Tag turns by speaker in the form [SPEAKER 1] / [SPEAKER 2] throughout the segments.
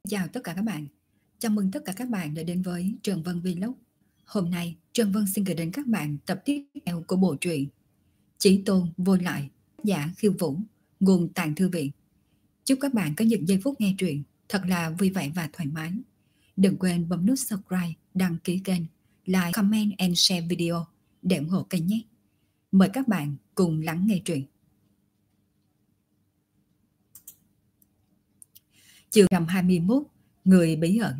[SPEAKER 1] Chào tất cả các bạn. Chào mừng tất cả các bạn đã đến với Trần Vân Vlog. Hôm nay, Trần Vân xin gửi đến các bạn tập tiếp theo của bộ truyện Chí Tôn Vô Lại, giả Khiêu Vũ, nguồn Tạng Thư Viện. Chúc các bạn có những giây phút nghe truyện thật là vui vẻ và thoải mái. Đừng quên bấm nút subscribe, đăng ký kênh, like, comment and share video để ủng hộ kênh nhé. Mời các bạn cùng lắng nghe truyện. Chương 121, Người bí ẩn.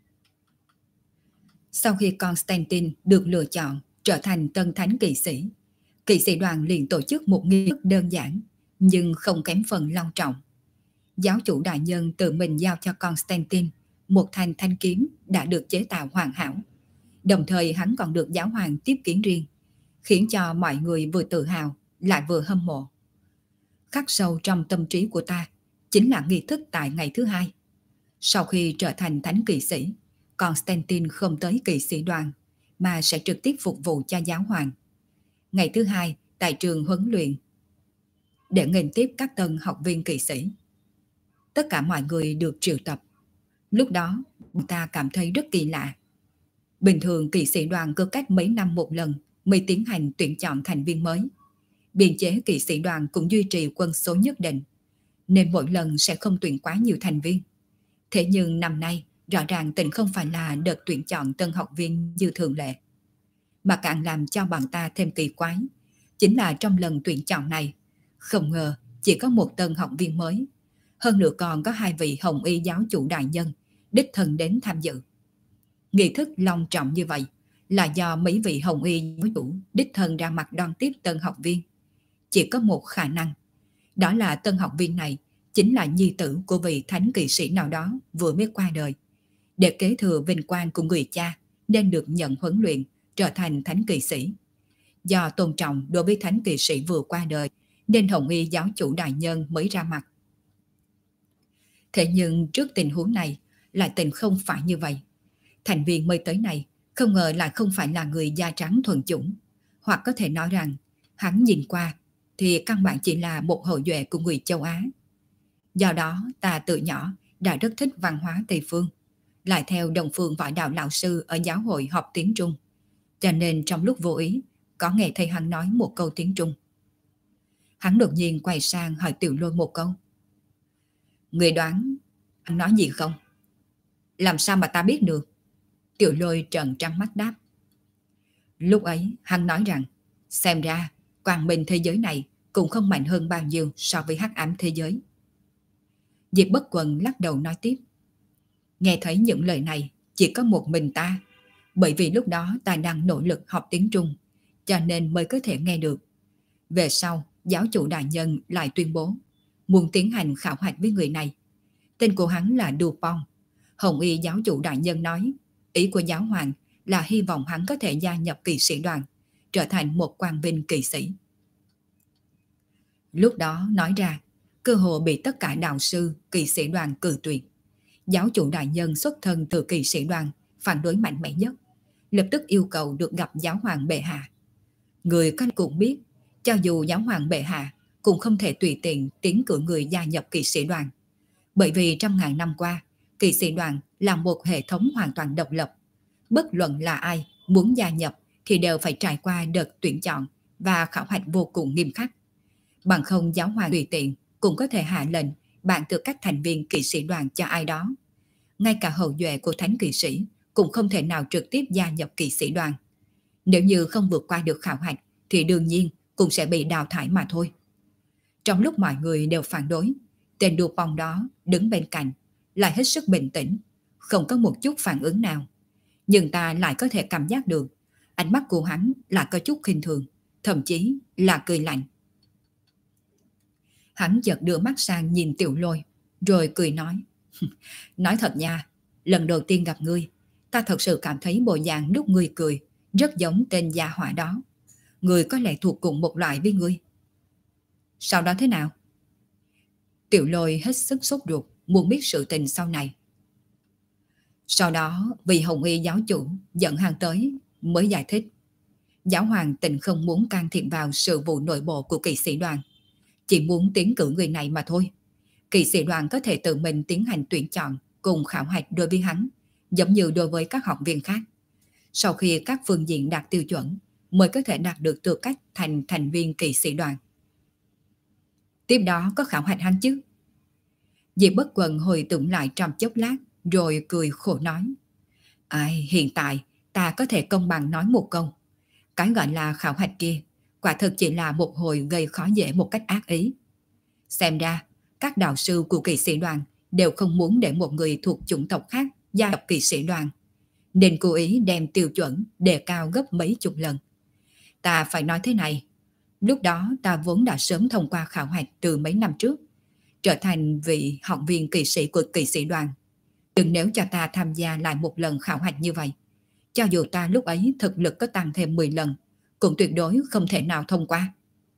[SPEAKER 1] Sau khi Constantine được lựa chọn trở thành tân thánh kỵ sĩ đoàn liền tổ chức một nghi thức đơn giản nhưng không kém phần long trọng. Giáo chủ đại nhân tự mình giao cho Constantine một thanh thanh kiếm đã được chế tạo hoàn hảo. Đồng thời hắn còn được giáo hoàng tiếp kiến riêng, khiến cho mọi người vừa tự hào lại vừa hâm mộ. Khắc sâu trong tâm trí của ta chính là nghi thức tại ngày thứ hai. Sau khi trở thành thánh kỵ sĩ, Constantine không tới kỵ sĩ đoàn mà sẽ trực tiếp phục vụ cho giáo hoàng. Ngày thứ hai tại trường huấn luyện để nghênh tiếp các tân học viên kỵ sĩ. Tất cả mọi người được triệu tập. Lúc đó ta cảm thấy rất kỳ lạ. Bình thường kỵ sĩ đoàn cứ cách mấy năm một lần mới tiến hành tuyển chọn thành viên mới. Biên chế kỵ sĩ đoàn cũng duy trì quân số nhất định, nên mỗi lần sẽ không tuyển quá nhiều thành viên. Thế nhưng năm nay rõ ràng tình không phải là đợt tuyển chọn tân học viên như thường lệ. Mà càng làm cho bọn ta thêm kỳ quái chính là trong lần tuyển chọn này, không ngờ chỉ có một tân học viên mới. Hơn nữa còn có hai vị hồng y giáo chủ đại nhân đích thân đến tham dự. Nghi thức long trọng như vậy là do mấy vị hồng y giáo chủ đích thân ra mặt đón tiếp tân học viên. Chỉ có một khả năng, đó là tân học viên này chính là nhi tử của vị thánh kỵ sĩ nào đó vừa mới qua đời. Để kế thừa vinh quang của người cha nên được nhận huấn luyện trở thành thánh kỵ sĩ. Do tôn trọng đối với thánh kỵ sĩ vừa qua đời nên hồng y giáo chủ đại nhân mới ra mặt. Thế nhưng trước tình huống này lại tình không phải như vậy. Thành viên mới tới này không ngờ lại không phải là người da trắng thuần chủng, hoặc có thể nói rằng hắn nhìn qua thì căn bản chỉ là một hậu duệ của người châu Á. Do đó ta từ nhỏ đã rất thích văn hóa Tây Phương, lại theo Đông Phương Võ Đạo lão sư ở giáo hội học tiếng Trung, cho nên trong lúc vô ý có nghe thầy hắn nói một câu tiếng Trung. Hắn đột nhiên quay sang hỏi Tiểu Lôi một câu. Người đoán anh nói gì không? Làm sao mà ta biết được? Tiểu Lôi trợn trắng mắt đáp. Lúc ấy hắn nói rằng xem ra quang minh thế giới này cũng không mạnh hơn bao nhiêu so với hắc ám thế giới. Diệp Bất Quần lắc đầu nói tiếp. Nghe thấy những lời này chỉ có một mình ta, bởi vì lúc đó ta đang nỗ lực học tiếng Trung, cho nên mới có thể nghe được. Về sau, giáo chủ đại nhân lại tuyên bố muốn tiến hành khảo hạch với người này. Tên của hắn là Dupont. Hồng y giáo chủ đại nhân nói, ý của giáo hoàng là hy vọng hắn có thể gia nhập kỵ sĩ đoàn, trở thành một quang vinh kỵ sĩ. Lúc đó nói ra, cơ hội bị tất cả đạo sư kỵ sĩ đoàn cự tuyệt. Giáo chủ đại nhân xuất thân từ kỵ sĩ đoàn phản đối mạnh mẽ nhất, lập tức yêu cầu được gặp giáo hoàng bệ hạ. Người các cũng biết, cho dù giáo hoàng bệ hạ cũng không thể tùy tiện tiến cử người gia nhập kỵ sĩ đoàn, bởi vì trăm ngàn năm qua kỵ sĩ đoàn là một hệ thống hoàn toàn độc lập. Bất luận là ai muốn gia nhập thì đều phải trải qua đợt tuyển chọn và khảo hạch vô cùng nghiêm khắc. Bằng không giáo hoàng tùy tiện cũng có thể hạ lệnh bạn tư cách thành viên kỵ sĩ đoàn cho ai đó. Ngay cả hậu duệ của thánh kỵ sĩ cũng không thể nào trực tiếp gia nhập kỵ sĩ đoàn. Nếu như không vượt qua được khảo hạch thì đương nhiên cũng sẽ bị đào thải mà thôi. Trong lúc mọi người đều phản đối, tên Dupont đó đứng bên cạnh lại hết sức bình tĩnh, không có một chút phản ứng nào. Nhưng ta lại có thể cảm giác được ánh mắt của hắn là có chút khinh thường, thậm chí là cười lạnh. Hắn chợt đưa mắt sang nhìn Tiểu Lôi, rồi cười nói. Nói thật nha, lần đầu tiên gặp ngươi, ta thật sự cảm thấy bộ dạng lúc ngươi cười rất giống tên gia hỏa đó. Ngươi có lẽ thuộc cùng một loại với ngươi. Sau đó thế nào? Tiểu Lôi hết sức sốt ruột, muốn biết sự tình sau này. Sau đó, vị hồng y giáo chủ dẫn hắn tới mới giải thích. Giáo hoàng tình không muốn can thiệp vào sự vụ nội bộ của kỵ sĩ đoàn, chỉ muốn tiến cử người này mà thôi. Kỵ sĩ đoàn có thể tự mình tiến hành tuyển chọn cùng khảo hạch đối với hắn, giống như đối với các học viên khác. Sau khi các phương diện đạt tiêu chuẩn, mới có thể đạt được tư cách thành thành viên kỵ sĩ đoàn. Tiếp đó có khảo hạch hắn chứ? Diệp Bất Quần hồi tưởng lại trong chốc lát, rồi cười khổ nói. Ai, hiện tại ta có thể công bằng nói một câu. Cái gọi là khảo hạch kia, quả thực chỉ là một hồi gây khó dễ một cách ác ý. Xem ra, các đạo sư của kỵ sĩ đoàn đều không muốn để một người thuộc chủng tộc khác gia nhập kỵ sĩ đoàn, nên cố ý đem tiêu chuẩn đề cao gấp mấy chục lần. Ta phải nói thế này, lúc đó ta vốn đã sớm thông qua khảo hạch từ mấy năm trước, trở thành vị học viên kỵ sĩ của kỵ sĩ đoàn. Nhưng nếu cho ta tham gia lại một lần khảo hạch như vậy, cho dù ta lúc ấy thực lực có tăng thêm 10 lần, cũng tuyệt đối không thể nào thông qua.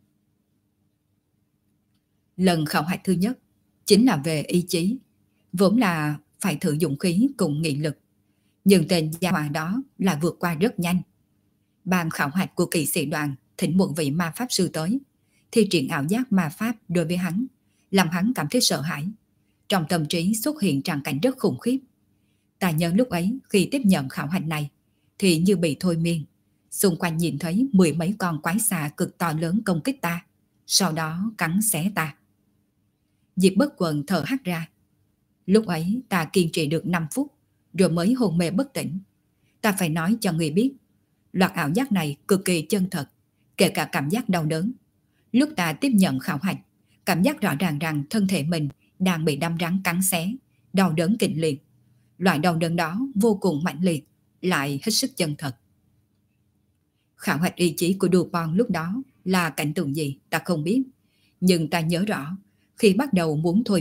[SPEAKER 1] Lần khảo hạch thứ nhất chính là về ý chí, vốn là phải thử dũng khí cùng nghị lực. Nhưng tên gia hỏa đó là vượt qua rất nhanh. Ban khảo hạch của kỵ sĩ đoàn thỉnh một vị ma pháp sư tới, thi triển ảo giác ma pháp đối với hắn, làm hắn cảm thấy sợ hãi. Trong tâm trí xuất hiện tràng cảnh rất khủng khiếp. Ta nhớ lúc ấy khi tiếp nhận khảo hạch này thì như bị thôi miên. Xung quanh nhìn thấy 10 mấy con quái xà cực to lớn công kích ta, sau đó cắn xé ta. Diệp Bất Quần thở hắt ra. Lúc ấy ta kiên trì được 5 phút rồi mới hôn mê bất tỉnh. Ta phải nói cho người biết, loạt ảo giác này cực kỳ chân thật, kể cả cảm giác đau đớn. Lúc ta tiếp nhận khảo hạch, cảm giác rõ ràng rằng thân thể mình đang bị đâm rắn cắn xé, đau đớn kịch liệt. Loại đau đớn đó vô cùng mạnh liệt, lại hết sức chân thật. Khảo hạch ý chí của Dupont lúc đó là cảnh tượng gì ta không biết, nhưng ta nhớ rõ khi bắt đầu muốn thôi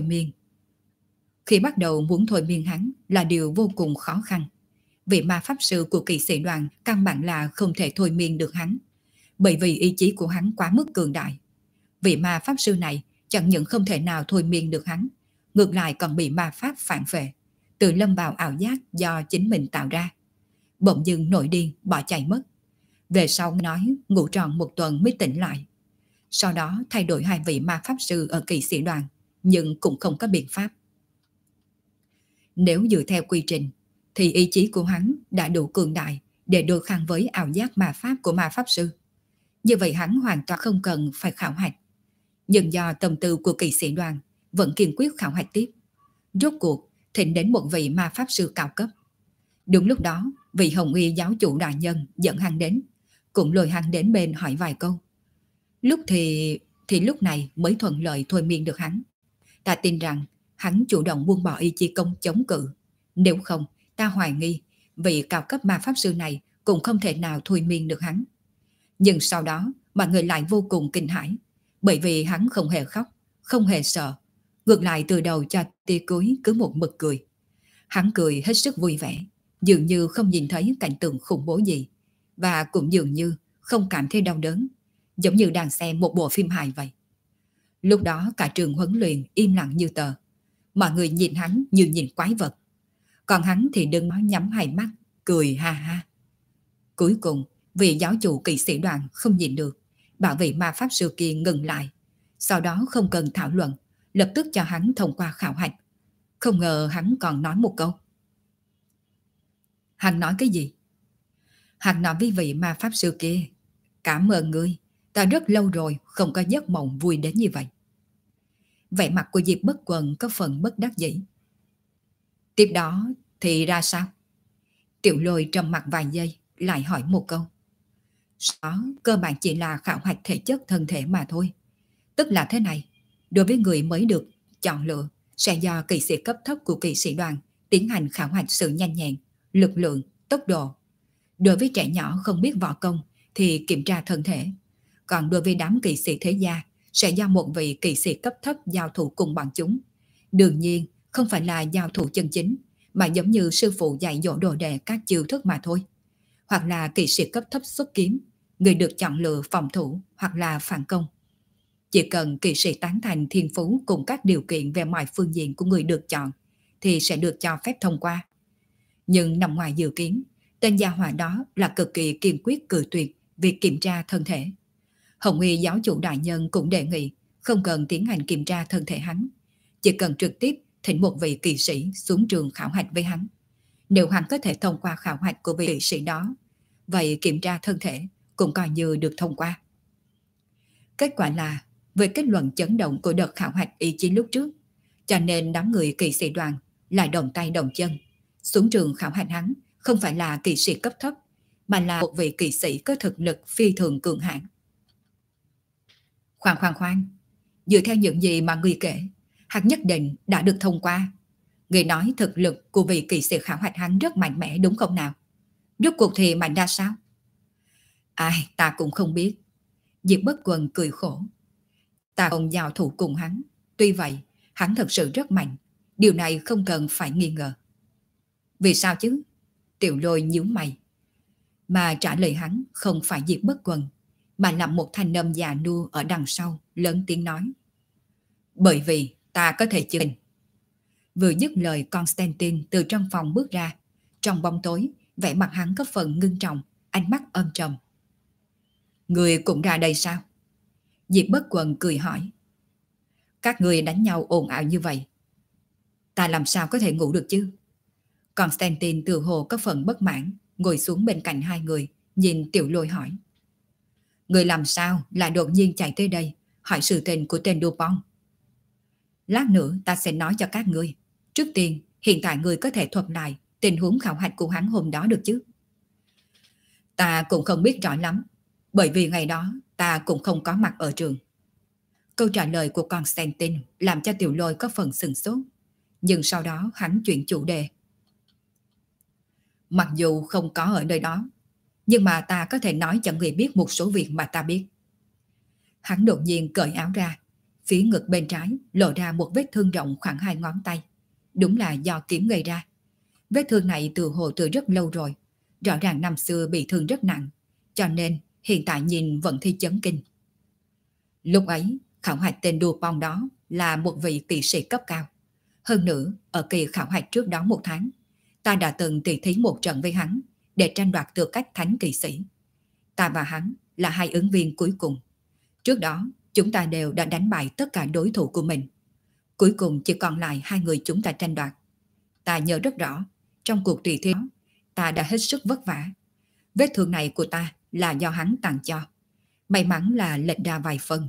[SPEAKER 1] miên hắn là điều vô cùng khó khăn. Vị ma pháp sư của kỵ sĩ đoàn căn bản là không thể thôi miên được hắn, bởi vì ý chí của hắn quá mức cường đại. Vị ma pháp sư này chẳng những không thể nào thôi miên được hắn, ngược lại còn bị ma pháp phản vệ, tự lâm vào ảo giác do chính mình tạo ra. Bỗng dưng nổi điên bỏ chạy mất. Về sau nói ngủ tròn 1 tuần mới tỉnh lại. Sau đó thay đổi 2 vị ma pháp sư ở kỵ sĩ đoàn, nhưng cũng không có biện pháp. Nếu dựa theo quy trình, thì ý chí của hắn đã đủ cường đại để đối kháng với ảo giác ma pháp của ma pháp sư. Như vậy hắn hoàn toàn không cần phải khảo hạch. Nhưng do tâm tư của kỵ sĩ đoàn vẫn kiên quyết khảo hạch tiếp. Rốt cuộc thỉnh đến một vị ma pháp sư cao cấp. Đúng lúc đó, vị Hồng Y giáo chủ đại nhân dẫn hắn đến, cũng lôi hắn đến bên hỏi vài câu. Lúc này mới thuận lợi thôi miên được hắn. Ta tin rằng hắn chủ động buông bỏ ý chí công chống cự. Nếu không, ta hoài nghi vị cao cấp ma pháp sư này cũng không thể nào thôi miên được hắn. Nhưng sau đó, mọi người lại vô cùng kinh hãi, bởi vì hắn không hề khóc, không hề sợ. Ngược lại từ đầu cho tia cuối cứ một mực cười. Hắn cười hết sức vui vẻ, dường như không nhìn thấy cảnh tượng khủng bố gì, và cũng dường như không cảm thấy đau đớn, giống như đang xem một bộ phim hài vậy. Lúc đó cả trường huấn luyện im lặng như tờ. Mọi người nhìn hắn như nhìn quái vật. Còn hắn thì đừng nói nhắm hai mắt, cười ha ha. Cuối cùng, vị giáo chủ kỵ sĩ đoàn không nhìn được, bảo vị ma pháp sư kia ngừng lại. Sau đó không cần thảo luận, lập tức cho hắn thông qua khảo hạch. Không ngờ hắn còn nói một câu. Hắn nói cái gì? Hắn nói với vị ma pháp sư kia, cảm ơn ngươi, ta rất lâu rồi không có giấc mộng vui đến như vậy. Vẻ mặt của Diệp Bất Quần có phần bất đắc dĩ. Tiếp đó thì ra sao? Tiểu Lôi trầm mặt vài giây, lại hỏi một câu. Đó cơ bản chỉ là khảo hạch thể chất thân thể mà thôi. Tức là thế này, đối với người mới được chọn lựa, sẽ do kỵ sĩ cấp thấp của kỵ sĩ đoàn tiến hành khảo hạch sự nhanh nhẹn, lực lượng, tốc độ. Đối với trẻ nhỏ không biết võ công thì kiểm tra thân thể. Còn đối với đám kỵ sĩ thế gia, sẽ do một vị kỵ sĩ cấp thấp giao thủ cùng bọn chúng. Đương nhiên, không phải là giao thủ chân chính, mà giống như sư phụ dạy dỗ đồ đệ các chiêu thức mà thôi. Hoặc là kỵ sĩ cấp thấp xuất kiếm, người được chọn lựa phòng thủ hoặc là phản công. Chỉ cần kỵ sĩ tán thành thiên phú cùng các điều kiện về mọi phương diện của người được chọn, thì sẽ được cho phép thông qua. Nhưng nằm ngoài dự kiến, tên gia hỏa đó là cực kỳ kiên quyết cự tuyệt việc kiểm tra thân thể. Hồng Y giáo chủ đại nhân cũng đề nghị không cần tiến hành kiểm tra thân thể hắn, chỉ cần trực tiếp thỉnh một vị kỵ sĩ xuống trường khảo hạch với hắn. Nếu hắn có thể thông qua khảo hạch của vị kỵ sĩ đó, vậy kiểm tra thân thể cũng coi như được thông qua. Kết quả là, với kết luận chấn động của đợt khảo hạch ý chí lúc trước, cho nên đám người kỵ sĩ đoàn lại đồng tay đồng chân. Xuống trường khảo hạch hắn không phải là kỵ sĩ cấp thấp, mà là một vị kỵ sĩ có thực lực phi thường cường hãn. Khoan, dựa theo những gì mà người kể, hắn nhất định đã được thông qua. Người nói thực lực của vị kỵ sĩ khảo hạch hắn rất mạnh mẽ đúng không nào? Rốt cuộc thì mạnh ra sao? Ai, ta cũng không biết. Diệp Bất Quần cười khổ. Ta không giao thủ cùng hắn. Tuy vậy, hắn thật sự rất mạnh. Điều này không cần phải nghi ngờ. Vì sao chứ? Tiểu Lôi nhíu mày. Mà trả lời hắn không phải Diệp Bất Quần, mà là một thanh âm già nua ở đằng sau, lớn tiếng nói. Bởi vì ta có thể chứng minh. Vừa dứt lời, Constantine từ trong phòng bước ra. Trong bóng tối, vẻ mặt hắn có phần ngưng trọng, ánh mắt âm trầm. Người cũng ra đây sao? Diệp Bất Quần cười hỏi. Các người đánh nhau ồn ào như vậy, ta làm sao có thể ngủ được chứ? Constantine tự hồ có phần bất mãn, ngồi xuống bên cạnh hai người, nhìn Tiểu Lôi hỏi. Người làm sao lại đột nhiên chạy tới đây, hỏi sự tình của tên Dupont? Lát nữa ta sẽ nói cho các ngươi. Trước tiên, hiện tại người có thể thuật lại tình huống khảo hạch của hắn hôm đó được chứ? Ta cũng không biết rõ lắm, bởi vì ngày đó ta cũng không có mặt ở trường. Câu trả lời của Constantine làm cho Tiểu Lôi có phần sửng sốt, nhưng sau đó hắn chuyển chủ đề. Mặc dù không có ở nơi đó, nhưng mà ta có thể nói cho người biết một số việc mà ta biết. Hắn đột nhiên cởi áo ra, phía ngực bên trái lộ ra một vết thương rộng khoảng 2 ngón tay. Đúng là do kiếm gây ra. Vết thương này từ hồ từ rất lâu rồi, rõ ràng năm xưa bị thương rất nặng, cho nên hiện tại nhìn vẫn thi chấn kinh. Lúc ấy, khảo hạch tên Dupont đó là một vị kỵ sĩ cấp cao. Hơn nữa, ở kỳ khảo hạch trước đó 1 tháng, ta đã từng tỷ thí một trận với hắn để tranh đoạt tư cách thánh kỵ sĩ. Ta và hắn là 2 ứng viên cuối cùng. Trước đó, chúng ta đều đã đánh bại tất cả đối thủ của mình. Cuối cùng chỉ còn lại 2 người chúng ta tranh đoạt. Ta nhớ rất rõ, trong cuộc tỷ thí đó, ta đã hết sức vất vả. Vết thương này của ta là do hắn tặng cho. May mắn là lệch ra vài phần.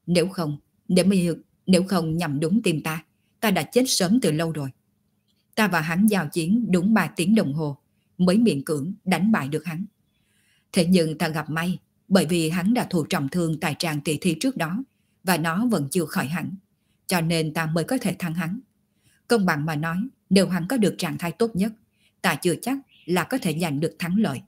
[SPEAKER 1] Nếu không nhằm đúng tim ta đã chết sớm từ lâu rồi. Ta và hắn giao chiến đúng 3 tiếng đồng hồ mới miễn cưỡng đánh bại được hắn. Thế nhưng ta gặp may, bởi vì hắn đã thụ trọng thương tại tràng tỷ thí trước đó và nó vẫn chưa khỏi hẳn, cho nên ta mới có thể thắng hắn. Công bằng mà nói, nếu hắn có được trạng thái tốt nhất, ta chưa chắc là có thể giành được thắng lợi.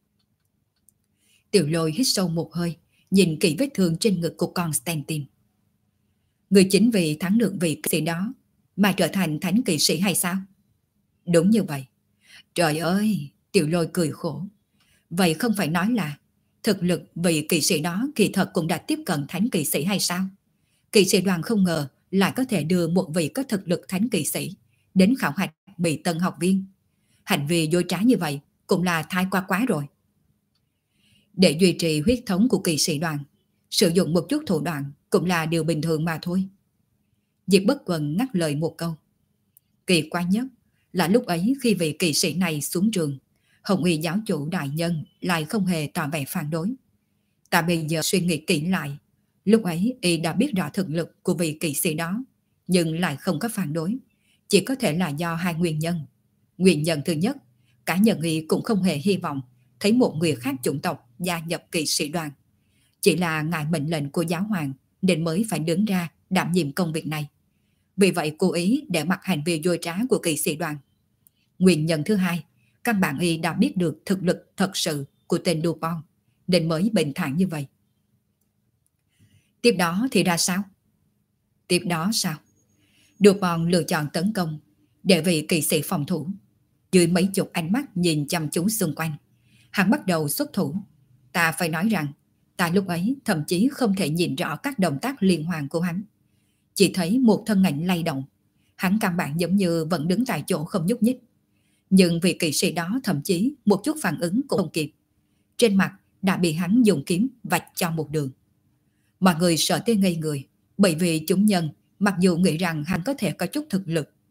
[SPEAKER 1] Tiểu Lôi hít sâu một hơi, nhìn kỹ vết thương trên ngực của Constantine. Người chính vì thắng được vị kỵ sĩ đó mà trở thành thánh kỵ sĩ hay sao? Đúng như vậy. Trời ơi, Tiểu Lôi cười khổ. Vậy không phải nói là thực lực vị kỵ sĩ đó kỳ thật cũng đã tiếp cận thánh kỵ sĩ hay sao? Kỵ sĩ đoàn không ngờ lại có thể đưa một vị có thực lực thánh kỵ sĩ đến khảo hạch bị tân học viên. Hành vi dối trá như vậy cũng là thái quá rồi. Để duy trì huyết thống của kỵ sĩ đoàn, sử dụng một chút thủ đoạn cũng là điều bình thường mà thôi. Diệp Bất Quần ngắt lời một câu. Kỳ quái nhất là lúc ấy khi vị kỵ sĩ này xuống trường, Hồng Y giáo chủ đại nhân lại không hề tỏ vẻ phản đối. Ta bây giờ suy nghĩ kỹ lại, lúc ấy y đã biết rõ thực lực của vị kỵ sĩ đó, nhưng lại không có phản đối. Chỉ có thể là do 2 nguyên nhân. Nguyên nhân thứ nhất, cá nhân y cũng không hề hy vọng thấy một người khác chủng tộc gia nhập kỵ sĩ đoàn. Chỉ là ngại mệnh lệnh của giáo hoàng nên mới phải đứng ra đảm nhiệm công việc này. Vì vậy cố ý để mặc hành vi dối trá của kỵ sĩ đoàn. Nguyên nhân thứ hai, các bạn y đã biết được thực lực thật sự của tên Dupont nên mới bình thản như vậy. Tiếp đó thì ra sao? Tiếp đó sao? Dupont lựa chọn tấn công để vị kỵ sĩ phòng thủ. Dưới mấy chục ánh mắt nhìn chăm chú xung quanh, hắn bắt đầu xuất thủ. Ta phải nói rằng, ta lúc ấy thậm chí không thể nhìn rõ các động tác liên hoàn của hắn. Chỉ thấy một thân ảnh lay động. Hắn căn bản giống như vẫn đứng tại chỗ không nhúc nhích. Nhưng vị kỵ sĩ đó thậm chí một chút phản ứng cũng không kịp. Trên mặt đã bị hắn dùng kiếm vạch cho một đường. Mọi người sợ tới ngây người, bởi vì chúng nhân mặc dù nghĩ rằng hắn có thể có chút thực lực,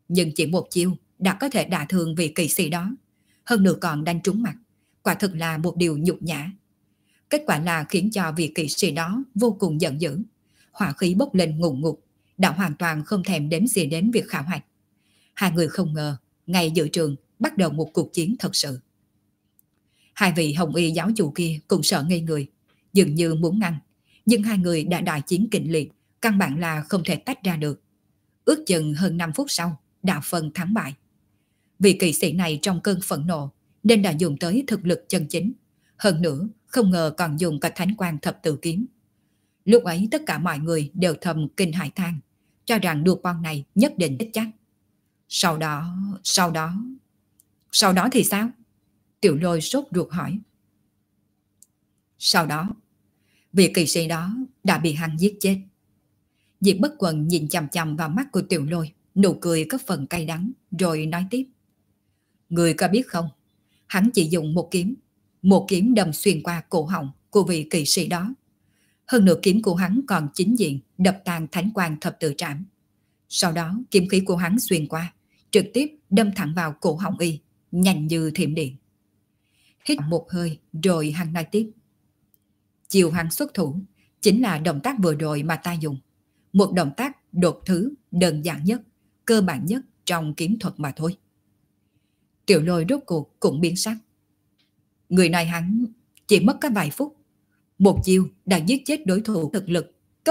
[SPEAKER 1] Nhưng chỉ một chiêu đã có thể đả thương vị kỵ sĩ đó, hơn nữa còn đánh trúng mặt, quả thực là một điều nhục nhã. Kết quả là khiến cho vị kỵ sĩ đó vô cùng giận dữ, hỏa khí bốc lên ngùn ngụt, đã hoàn toàn không thèm đếm xỉa đến việc khảo hạch. Hai người không ngờ, ngay giữa trường bắt đầu một cuộc chiến thật sự. Hai vị hồng y giáo chủ kia cũng sợ ngây người, dường như muốn ngăn, nhưng hai người đã đại chiến kịch liệt, căn bản là không thể tách ra được. Ước chừng hơn 5 phút sau, đã phân thắng bại. Vị kỵ sĩ này trong cơn phẫn nộ nên đã dùng tới thực lực chân chính, hơn nữa không ngờ còn dùng cả thánh quang thập tự kiếm. Lúc ấy tất cả mọi người đều thầm kinh hãi than, cho rằng đua con này nhất định chết chắc. Sau đó thì sao? Tiểu Lôi sốt ruột hỏi. Sau đó, vị kỵ sĩ đó đã bị hắn giết chết. Diệp Bất Quần nhìn chằm chằm vào mắt của Tiểu Lôi, nụ cười có phần cay đắng, rồi nói tiếp. Người có biết không, hắn chỉ dùng một kiếm đâm xuyên qua cổ họng của vị kỵ sĩ đó. Hơn nữa kiếm của hắn còn chính diện đập tan thánh quang thập tự trảm. Sau đó kiếm khí của hắn xuyên qua, trực tiếp đâm thẳng vào cổ họng y, nhanh như thiểm điện. Hít một hơi rồi hắn nói tiếp. Chiều hắn xuất thủ chính là động tác vừa rồi mà ta dùng. Một động tác đột thứ đơn giản nhất, cơ bản nhất trong kiếm thuật mà thôi. Tiểu Lôi rốt cuộc cũng biến sắc. Người này hắn chỉ mất có vài phút, một chiêu đã giết chết đối thủ thực lực cấp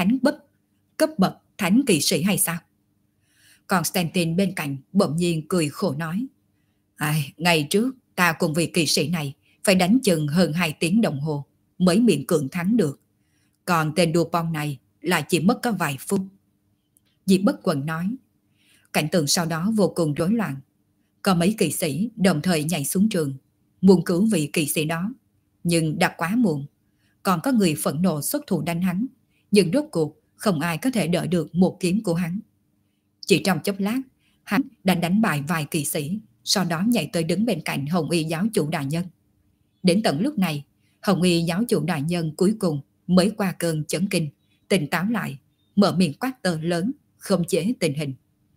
[SPEAKER 1] bậc thánh kỵ sĩ hay sao? Còn Stanton bên cạnh bỗng nhiên cười khổ nói. Ngày trước ta cùng vị kỵ sĩ này phải đánh chừng hơn 2 tiếng đồng hồ mới miễn cưỡng thắng được. Còn tên Dupont này lại chỉ mất có vài phút. Diệp Bất Quần nói. Cảnh tượng sau đó vô cùng rối loạn. Có mấy kỵ sĩ đồng thời nhảy xuống trường, muốn cứu vị kỵ sĩ đó, nhưng đã quá muộn. Còn có người phẫn nộ xuất thủ đánh hắn, nhưng rốt cuộc không ai có thể đỡ được một kiếm của hắn. Chỉ trong chốc lát, hắn đã đánh bại vài kỵ sĩ, sau đó nhảy tới đứng bên cạnh Hồng Y giáo chủ đại nhân. Đến tận lúc này, Hồng Y giáo chủ đại nhân cuối cùng mới qua cơn chấn kinh, tỉnh táo lại, mở miệng quát to lớn, khống chế tình hình.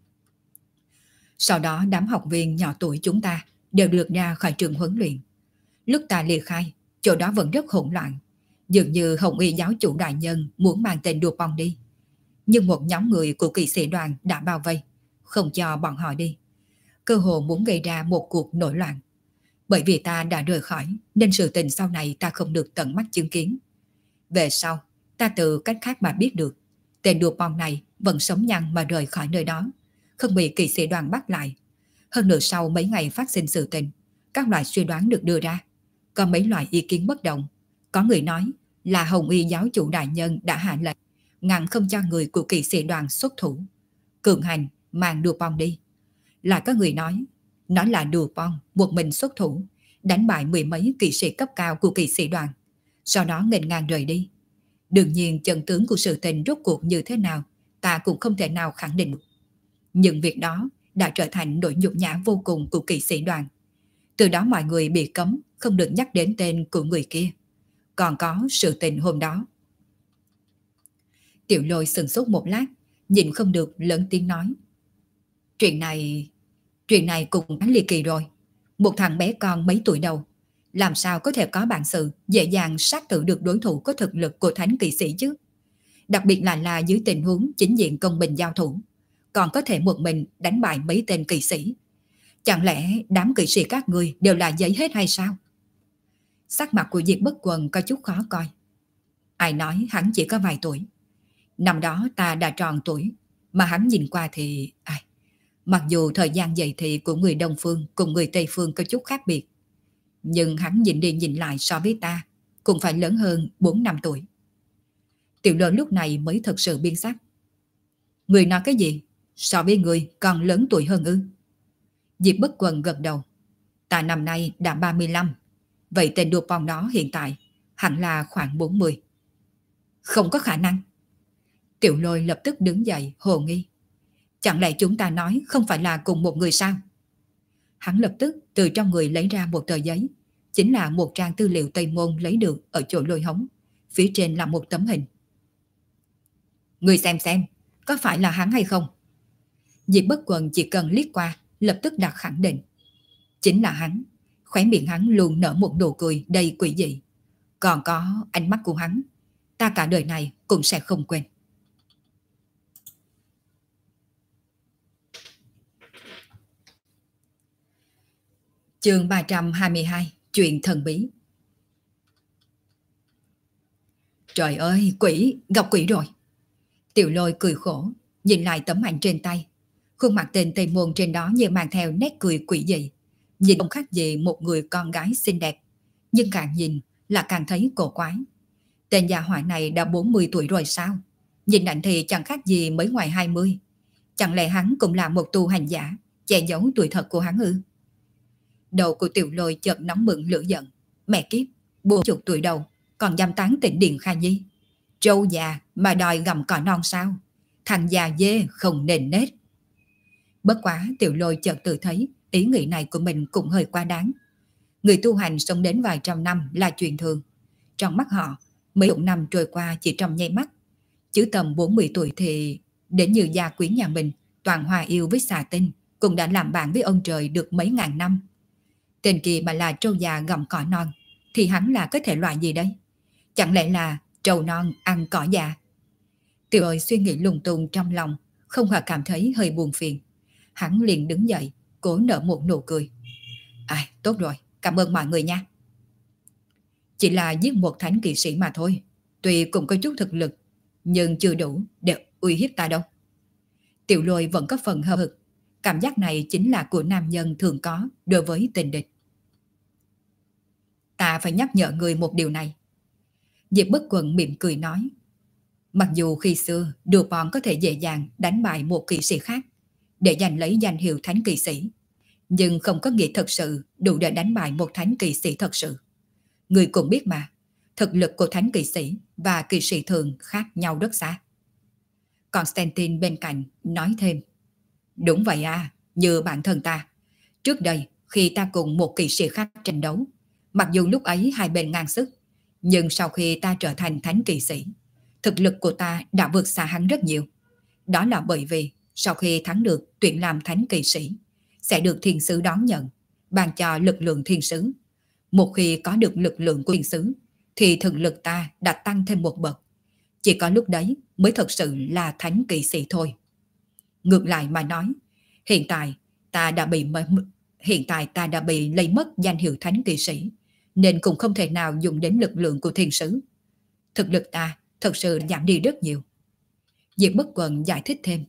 [SPEAKER 1] Sau đó đám học viên nhỏ tuổi chúng ta đều được ra khỏi trường huấn luyện. Lúc ta ly khai, chỗ đó vẫn rất hỗn loạn. Dường như Hồng Y giáo chủ đại nhân muốn mang tên Dupont đi. Nhưng một nhóm người của kỵ sĩ đoàn đã bao vây, không cho bọn họ đi. Cơ hồ muốn gây ra một cuộc nổi loạn. Bởi vì ta đã rời khỏi, nên sự tình sau này ta không được tận mắt chứng kiến. Về sau, ta từ cách khác mà biết được, tên Dupont này vẫn sống nhăn mà rời khỏi nơi đó, không bị kỵ sĩ đoàn bắt lại. Hơn nữa sau mấy ngày phát sinh sự tình, các loại suy đoán được đưa ra. Có mấy loại ý kiến bất đồng. Có người nói là Hồng Y giáo chủ đại nhân đã hạ lệnh ngăn không cho người của kỵ sĩ đoàn xuất thủ, cường hành mang Dupont đi. Lại có người nói là Dupont một mình xuất thủ, đánh bại 10 mấy kỵ sĩ cấp cao của kỵ sĩ đoàn, sau đó nghênh ngang rời đi. Đương nhiên chân tướng của sự tình rốt cuộc như thế nào ta cũng không thể nào khẳng định được. Nhưng việc đó đã trở thành nỗi nhục nhã vô cùng của kỵ sĩ đoàn. Từ đó mọi người bị cấm không được nhắc đến tên của người kia. Còn có sự tình hôm đó. Tiểu Lôi sừng sốt một lát, nhìn không được lớn tiếng nói. Chuyện này cũng đáng ly kỳ rồi. Một thằng bé con mấy tuổi đầu, làm sao có thể có bản sự dễ dàng sát tử được đối thủ có thực lực của thánh kỵ sĩ chứ? Đặc biệt là dưới tình huống chính diện công bình giao thủ, còn có thể một mình đánh bại mấy tên kỵ sĩ. Chẳng lẽ đám kỵ sĩ các người đều là giấy hết hay sao? Sắc mặt của Diệp Bất Quần có chút khó coi. Ai nói hắn chỉ có vài tuổi. Năm đó ta đã tròn tuổi, mà hắn nhìn qua thì... Mặc dù thời gian dậy thì của người Đông Phương cùng người Tây Phương có chút khác biệt, nhưng hắn nhìn đi nhìn lại so với ta cũng phải lớn hơn 4 năm tuổi. Tiểu Lôi lúc này mới thật sự biến sắc. Người nói cái gì? So với người còn lớn tuổi hơn ư? Diệp Bất Quần gật đầu. Ta năm nay đã 35. Vậy tên Dupont đó hiện tại hẳn là khoảng 40. Không có khả năng. Tiểu Lôi lập tức đứng dậy hồ nghi. Chẳng lẽ chúng ta nói không phải là cùng một người sao? Hắn lập tức từ trong người lấy ra một tờ giấy, chính là một trang tư liệu Tây Môn lấy được ở chỗ Lôi hống. Phía trên là một tấm hình. Người xem, có phải là hắn hay không? Diệp Bất Quần chỉ cần liếc qua, lập tức đặt khẳng định. Chính là hắn, khóe miệng hắn luôn nở một nụ cười đầy quỷ dị. Còn có ánh mắt của hắn, ta cả đời này cũng sẽ không quên. Chương 322, chuyện thần bí. Trời ơi, quỷ, gặp quỷ rồi. Tiểu Lôi cười khổ, nhìn lại tấm ảnh trên tay. Khuôn mặt tên Tây Môn trên đó như mang theo nét cười quỷ dị. Nhìn không khác gì một người con gái xinh đẹp, nhưng càng nhìn là càng thấy cổ quái. Tên già hỏa này đã 40 tuổi rồi sao? Nhìn ảnh thì chẳng khác gì mới ngoài 20. Chẳng lẽ hắn cũng là một tu hành giả, che giấu tuổi thật của hắn ư? Đầu của Tiểu Lôi chợt nóng bừng lửa giận. Mẹ kiếp, 40 tuổi đầu, còn dám tán tỉnh Điện Kha Nhi. Trâu già mà đòi gặm cỏ non sao? Thằng già dê không nền nết. Bất quá Tiểu Lôi chợt tự thấy ý nghĩ này của mình cũng hơi quá đáng. Người tu hành sống đến vài trăm năm là chuyện thường. Trong mắt họ, mấy chục năm trôi qua chỉ trong nháy mắt. Chứ tầm 40 tuổi thì đến như gia quyến nhà mình, toàn hòa yêu với xà tinh, cũng đã làm bạn với ông trời được mấy ngàn năm. Tên kia mà là trâu già gặm cỏ non, thì hắn là cái thể loại gì đấy? Chẳng lẽ là trâu non ăn cỏ già? Tiểu Lôi suy nghĩ lung tung trong lòng, không hề cảm thấy hơi buồn phiền. Hắn liền đứng dậy, cố nở một nụ cười. À, tốt rồi, cảm ơn mọi người nha. Chỉ là giết một thánh kỵ sĩ mà thôi, tuy cũng có chút thực lực, nhưng chưa đủ để uy hiếp ta đâu. Tiểu Lôi vẫn có phần hờ hực. Cảm giác này chính là của nam nhân thường có đối với tình địch. Ta phải nhắc nhở người một điều này. Diệp Bất Quần mỉm cười nói. Mặc dù khi xưa Dupont có thể dễ dàng đánh bại một kỵ sĩ khác để giành lấy danh hiệu thánh kỵ sĩ, nhưng không có nghĩa thật sự đủ để đánh bại một thánh kỵ sĩ thật sự. Người cũng biết mà, thực lực của thánh kỵ sĩ và kỵ sĩ thường khác nhau rất xa. Constantine bên cạnh nói thêm. Đúng vậy à, như bản thân ta. Trước đây, khi ta cùng một kỵ sĩ khác tranh đấu, mặc dù lúc ấy hai bên ngang sức, nhưng sau khi ta trở thành thánh kỵ sĩ, thực lực của ta đã vượt xa hắn rất nhiều. Đó là bởi vì sau khi thắng được tuyển làm thánh kỵ sĩ, sẽ được thiên sứ đón nhận, ban cho lực lượng thiên sứ. Một khi có được lực lượng của thiên sứ, thì thực lực ta đã tăng thêm một bậc. Chỉ có lúc đấy mới thật sự là thánh kỵ sĩ thôi. Ngược lại mà nói, hiện tại ta đã bị lấy mất danh hiệu thánh kỵ sĩ, nên cũng không thể nào dùng đến lực lượng của thiên sứ. Thực lực ta thật sự giảm đi rất nhiều. Diệp Bất Quần giải thích thêm.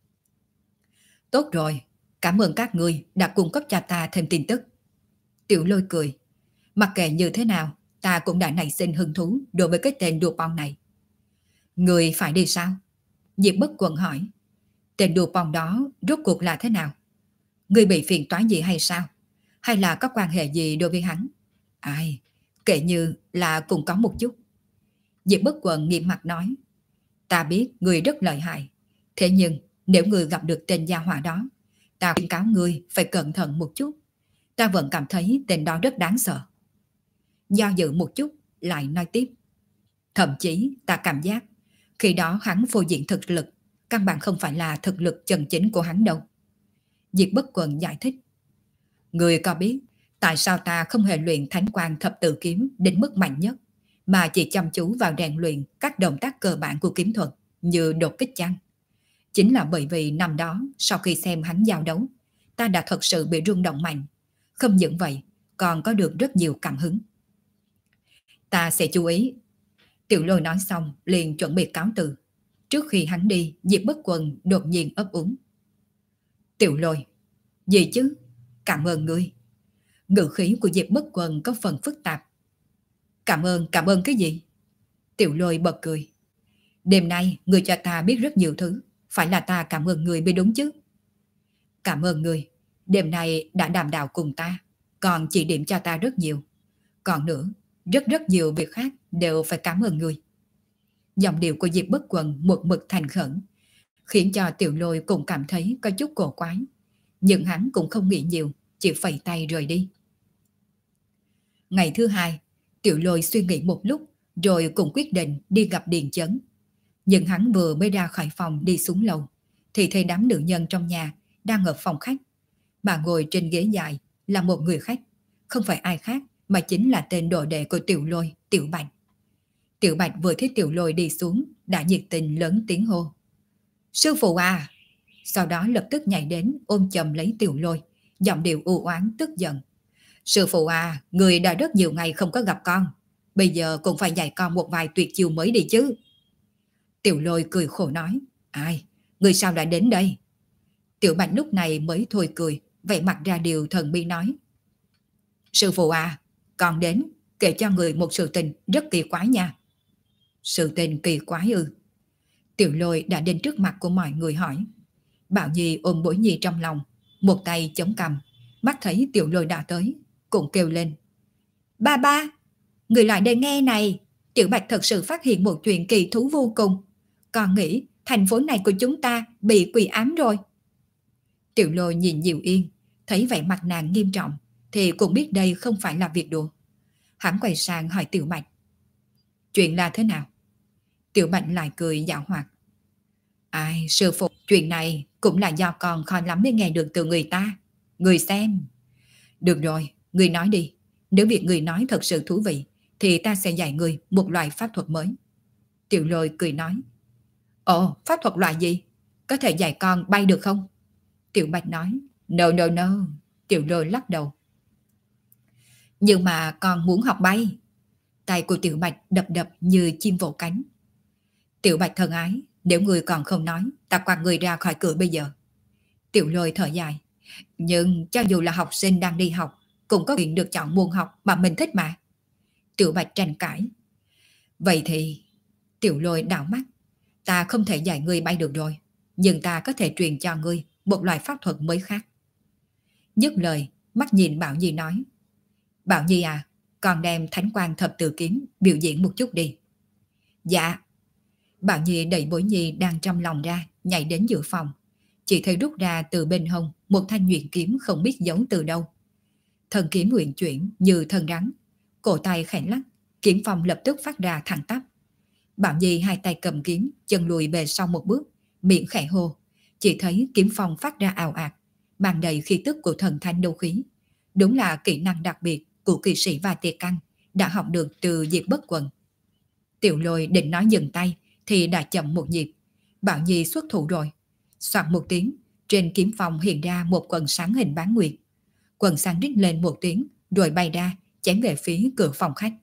[SPEAKER 1] Tốt rồi, cảm ơn các ngươi đã cung cấp cho ta thêm tin tức. Tiểu Lôi cười. Mặc kệ như thế nào, ta cũng đã nảy sinh hứng thú đối với cái tên Dupont này. Người phải đi sao? Diệp Bất Quần hỏi. Tên Dupont đó rốt cuộc là thế nào? Người bị phiền toái gì hay sao? Hay là có quan hệ gì đối với hắn? Ai, kể như là cũng có một chút. Diệp Bất Quần nghiêm mặt nói. Ta biết người rất lợi hại. Thế nhưng nếu người gặp được tên gia hỏa đó, ta khuyên cáo người phải cẩn thận một chút. Ta vẫn cảm thấy tên đó rất đáng sợ. Do dự một chút, lại nói tiếp. Thậm chí ta cảm giác khi đó hắn phô diễn thực lực, căn bản không phải là thực lực chân chính của hắn đâu. Diệp Bất Quần giải thích. Người có biết tại sao ta không hề luyện thánh quang thập tự kiếm đến mức mạnh nhất, mà chỉ chăm chú vào rèn luyện các động tác cơ bản của kiếm thuật như đột kích chăng? Chính là bởi vì năm đó, sau khi xem hắn giao đấu, ta đã thật sự bị rung động mạnh. Không những vậy, còn có được rất nhiều cảm hứng. Ta sẽ chú ý. Tiểu Lôi nói xong, liền chuẩn bị cáo từ. Trước khi hắn đi, Diệp Bất Quần đột nhiên ấp úng. Tiểu Lôi, gì chứ? Cảm ơn ngươi. Ngữ khí của Diệp Bất Quần có phần phức tạp. Cảm ơn cái gì? Tiểu Lôi bật cười. Đêm nay, ngươi cho ta biết rất nhiều thứ. Phải là ta cảm ơn ngươi mới đúng chứ? Cảm ơn ngươi. Đêm nay đã đàm đạo cùng ta, còn chỉ điểm cho ta rất nhiều. Còn nữa, rất nhiều việc khác đều phải cảm ơn ngươi. Giọng điệu của Diệp Bất Quần một mực thành khẩn, khiến cho Tiểu Lôi cũng cảm thấy có chút cổ quái. Nhưng hắn cũng không nghĩ nhiều, chỉ phẩy tay rời đi. Ngày thứ hai, Tiểu Lôi suy nghĩ một lúc, rồi cũng quyết định đi gặp Điền Chấn. Nhưng hắn vừa mới ra khỏi phòng đi xuống lầu, thì thấy đám nữ nhân trong nhà đang ở phòng khách, mà ngồi trên ghế dài là một người khách, không phải ai khác mà chính là tên đồ đệ của Tiểu Lôi, Tiểu Bạch. Tiểu Bạch vừa thấy Tiểu Lôi đi xuống đã nhiệt tình lớn tiếng hô: "Sư phụ à!" Sau đó lập tức nhảy đến ôm chầm lấy Tiểu Lôi, giọng điệu u oán tức giận: "Sư phụ à, người đã rất nhiều ngày không có gặp con, bây giờ cũng phải dạy con một vài tuyệt chiêu mới đi chứ." Tiểu Lôi cười khổ nói: "Ai, người sao đã đến đây?" Tiểu Bạch lúc này mới thôi cười, vẻ mặt ra điều thần bí nói: "Sư phụ à, con đến kể cho người một sự tình rất kỳ quái nha." "Sự tình kỳ quái ư?" Tiểu Lôi đã đến trước mặt của mọi người hỏi. Bảo Nhi ôm Bối Nhi trong lòng, một tay chống cằm, mắt thấy Tiểu Lôi đã tới, cũng kêu lên: "Ba ba, người lại đây nghe này, Tiểu Bạch thật sự phát hiện một chuyện kỳ thú vô cùng. Con nghĩ thành phố này của chúng ta bị quỷ ám rồi." Tiểu Lôi nhìn Diệu Yên, thấy vẻ mặt nàng nghiêm trọng, thì cũng biết đây không phải là việc đùa. Hắn quay sang hỏi Tiểu Bạch: "Chuyện là thế nào?" Tiểu Bạch lại cười giảo hoạt: "Ai, sư phụ, chuyện này cũng là do con khó lắm mới nghe được từ người ta. Người xem." "Được rồi, người nói đi. Nếu việc người nói thật sự thú vị, thì ta sẽ dạy người một loại pháp thuật mới." Tiểu Lôi cười nói: "Ồ, pháp thuật loại gì? Có thể dạy con bay được không?" Tiểu Bạch nói: "No, no, no." Tiểu Lôi lắc đầu: "Nhưng mà con muốn học bay." Tay của Tiểu Bạch đập đập như chim vỗ cánh. "Tiểu Bạch thân ái, nếu người còn không nói, ta quạt người ra khỏi cửa bây giờ." Tiểu Lôi thở dài: "Nhưng cho dù là học sinh đang đi học, cũng có quyền được chọn môn học mà mình thích mà." Tiểu Bạch tranh cãi: "Vậy thì..." Tiểu Lôi đảo mắt: "Ta không thể dạy ngươi bay được rồi, nhưng ta có thể truyền cho ngươi một loại pháp thuật mới khác." Dứt lời, mắt nhìn Bảo Nhi nói: "Bảo Nhi à, con đem Thánh Quang Thập Tự Kiếm biểu diễn một chút đi." "Dạ." Bảo Nhi đẩy Bối Nhi đang trong lòng ra, nhảy đến giữa phòng. Chỉ thấy rút ra từ bên hông một thanh nhuyễn kiếm không biết giấu từ đâu. Thân kiếm uyển chuyển như thân rắn, cổ tay khẽ lắc, kiếm phong lập tức phát ra thẳng tắp. Bảo Nhi hai tay cầm kiếm, chân lùi về sau một bước, miệng khẽ hô. Chỉ thấy kiếm phong phát ra ào ạt, mang đầy khí tức của thần thanh đấu khí. Đúng là kỹ năng đặc biệt của kỳ sĩ và tiệt căn đã học được từ Diệp Bất Quần. Tiểu Lôi định nói dừng tay thì đã chậm một nhịp. Bảo Nhi xuất thủ rồi. Soạt một tiếng, trên kiếm phong hiện ra một quần sáng hình bán nguyệt. Quần sáng rít lên một tiếng rồi bay ra, chém về phía cửa phòng khách.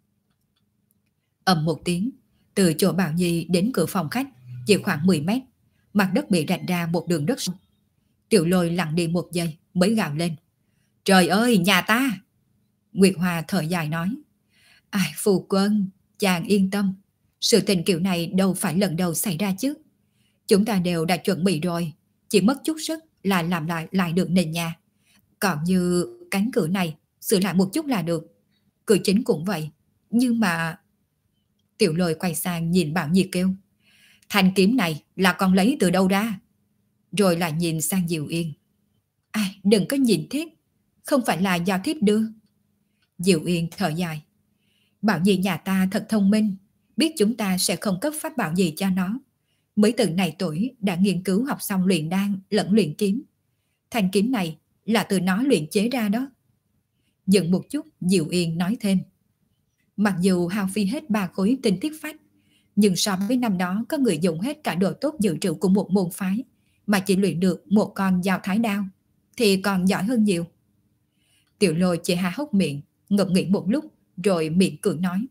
[SPEAKER 1] Ầm một tiếng, từ chỗ Bảo Nhi đến cửa phòng khách chỉ khoảng 10 mét, mặt đất bị rạch ra một đường đất sâu. Tiểu Lôi lặng đi một giây mới gào lên: "Trời ơi, nhà ta!" Nguyệt Hoa thở dài nói: "Ai, phu quân, chàng yên tâm, sự tình kiểu này đâu phải lần đầu xảy ra chứ. Chúng ta đều đã chuẩn bị rồi, chỉ mất chút sức là làm lại được nền nhà. Còn như cánh cửa này, sửa lại một chút là được. Cửa chính cũng vậy, nhưng mà..." Tiểu Lôi quay sang nhìn Bảo Nhi kêu: "Thanh kiếm này là con lấy từ đâu ra?" Rồi lại nhìn sang Diệu Yên: "Ai, đừng có nhìn thiếp, không phải là do thiếp đưa." Diệu Yên thở dài: "Bảo Nhi nhà ta thật thông minh, biết chúng ta sẽ không cấp pháp bảo gì cho nó. Mới từ này tuổi đã nghiên cứu học xong luyện đan lẫn luyện kiếm. Thanh kiếm này là từ nó luyện chế ra đó." Dừng một chút, Diệu Yên nói thêm: "Mặc dù hao phí hết 3 khối tinh thiết phách, nhưng so với năm đó có người dùng hết cả độ tốt dự trữ của một môn phái mà chỉ luyện được một con dao thái đao, thì còn giỏi hơn nhiều." Tiểu Lôi chỉ há hốc miệng, ngập nghĩ một lúc, rồi miệng cười nói: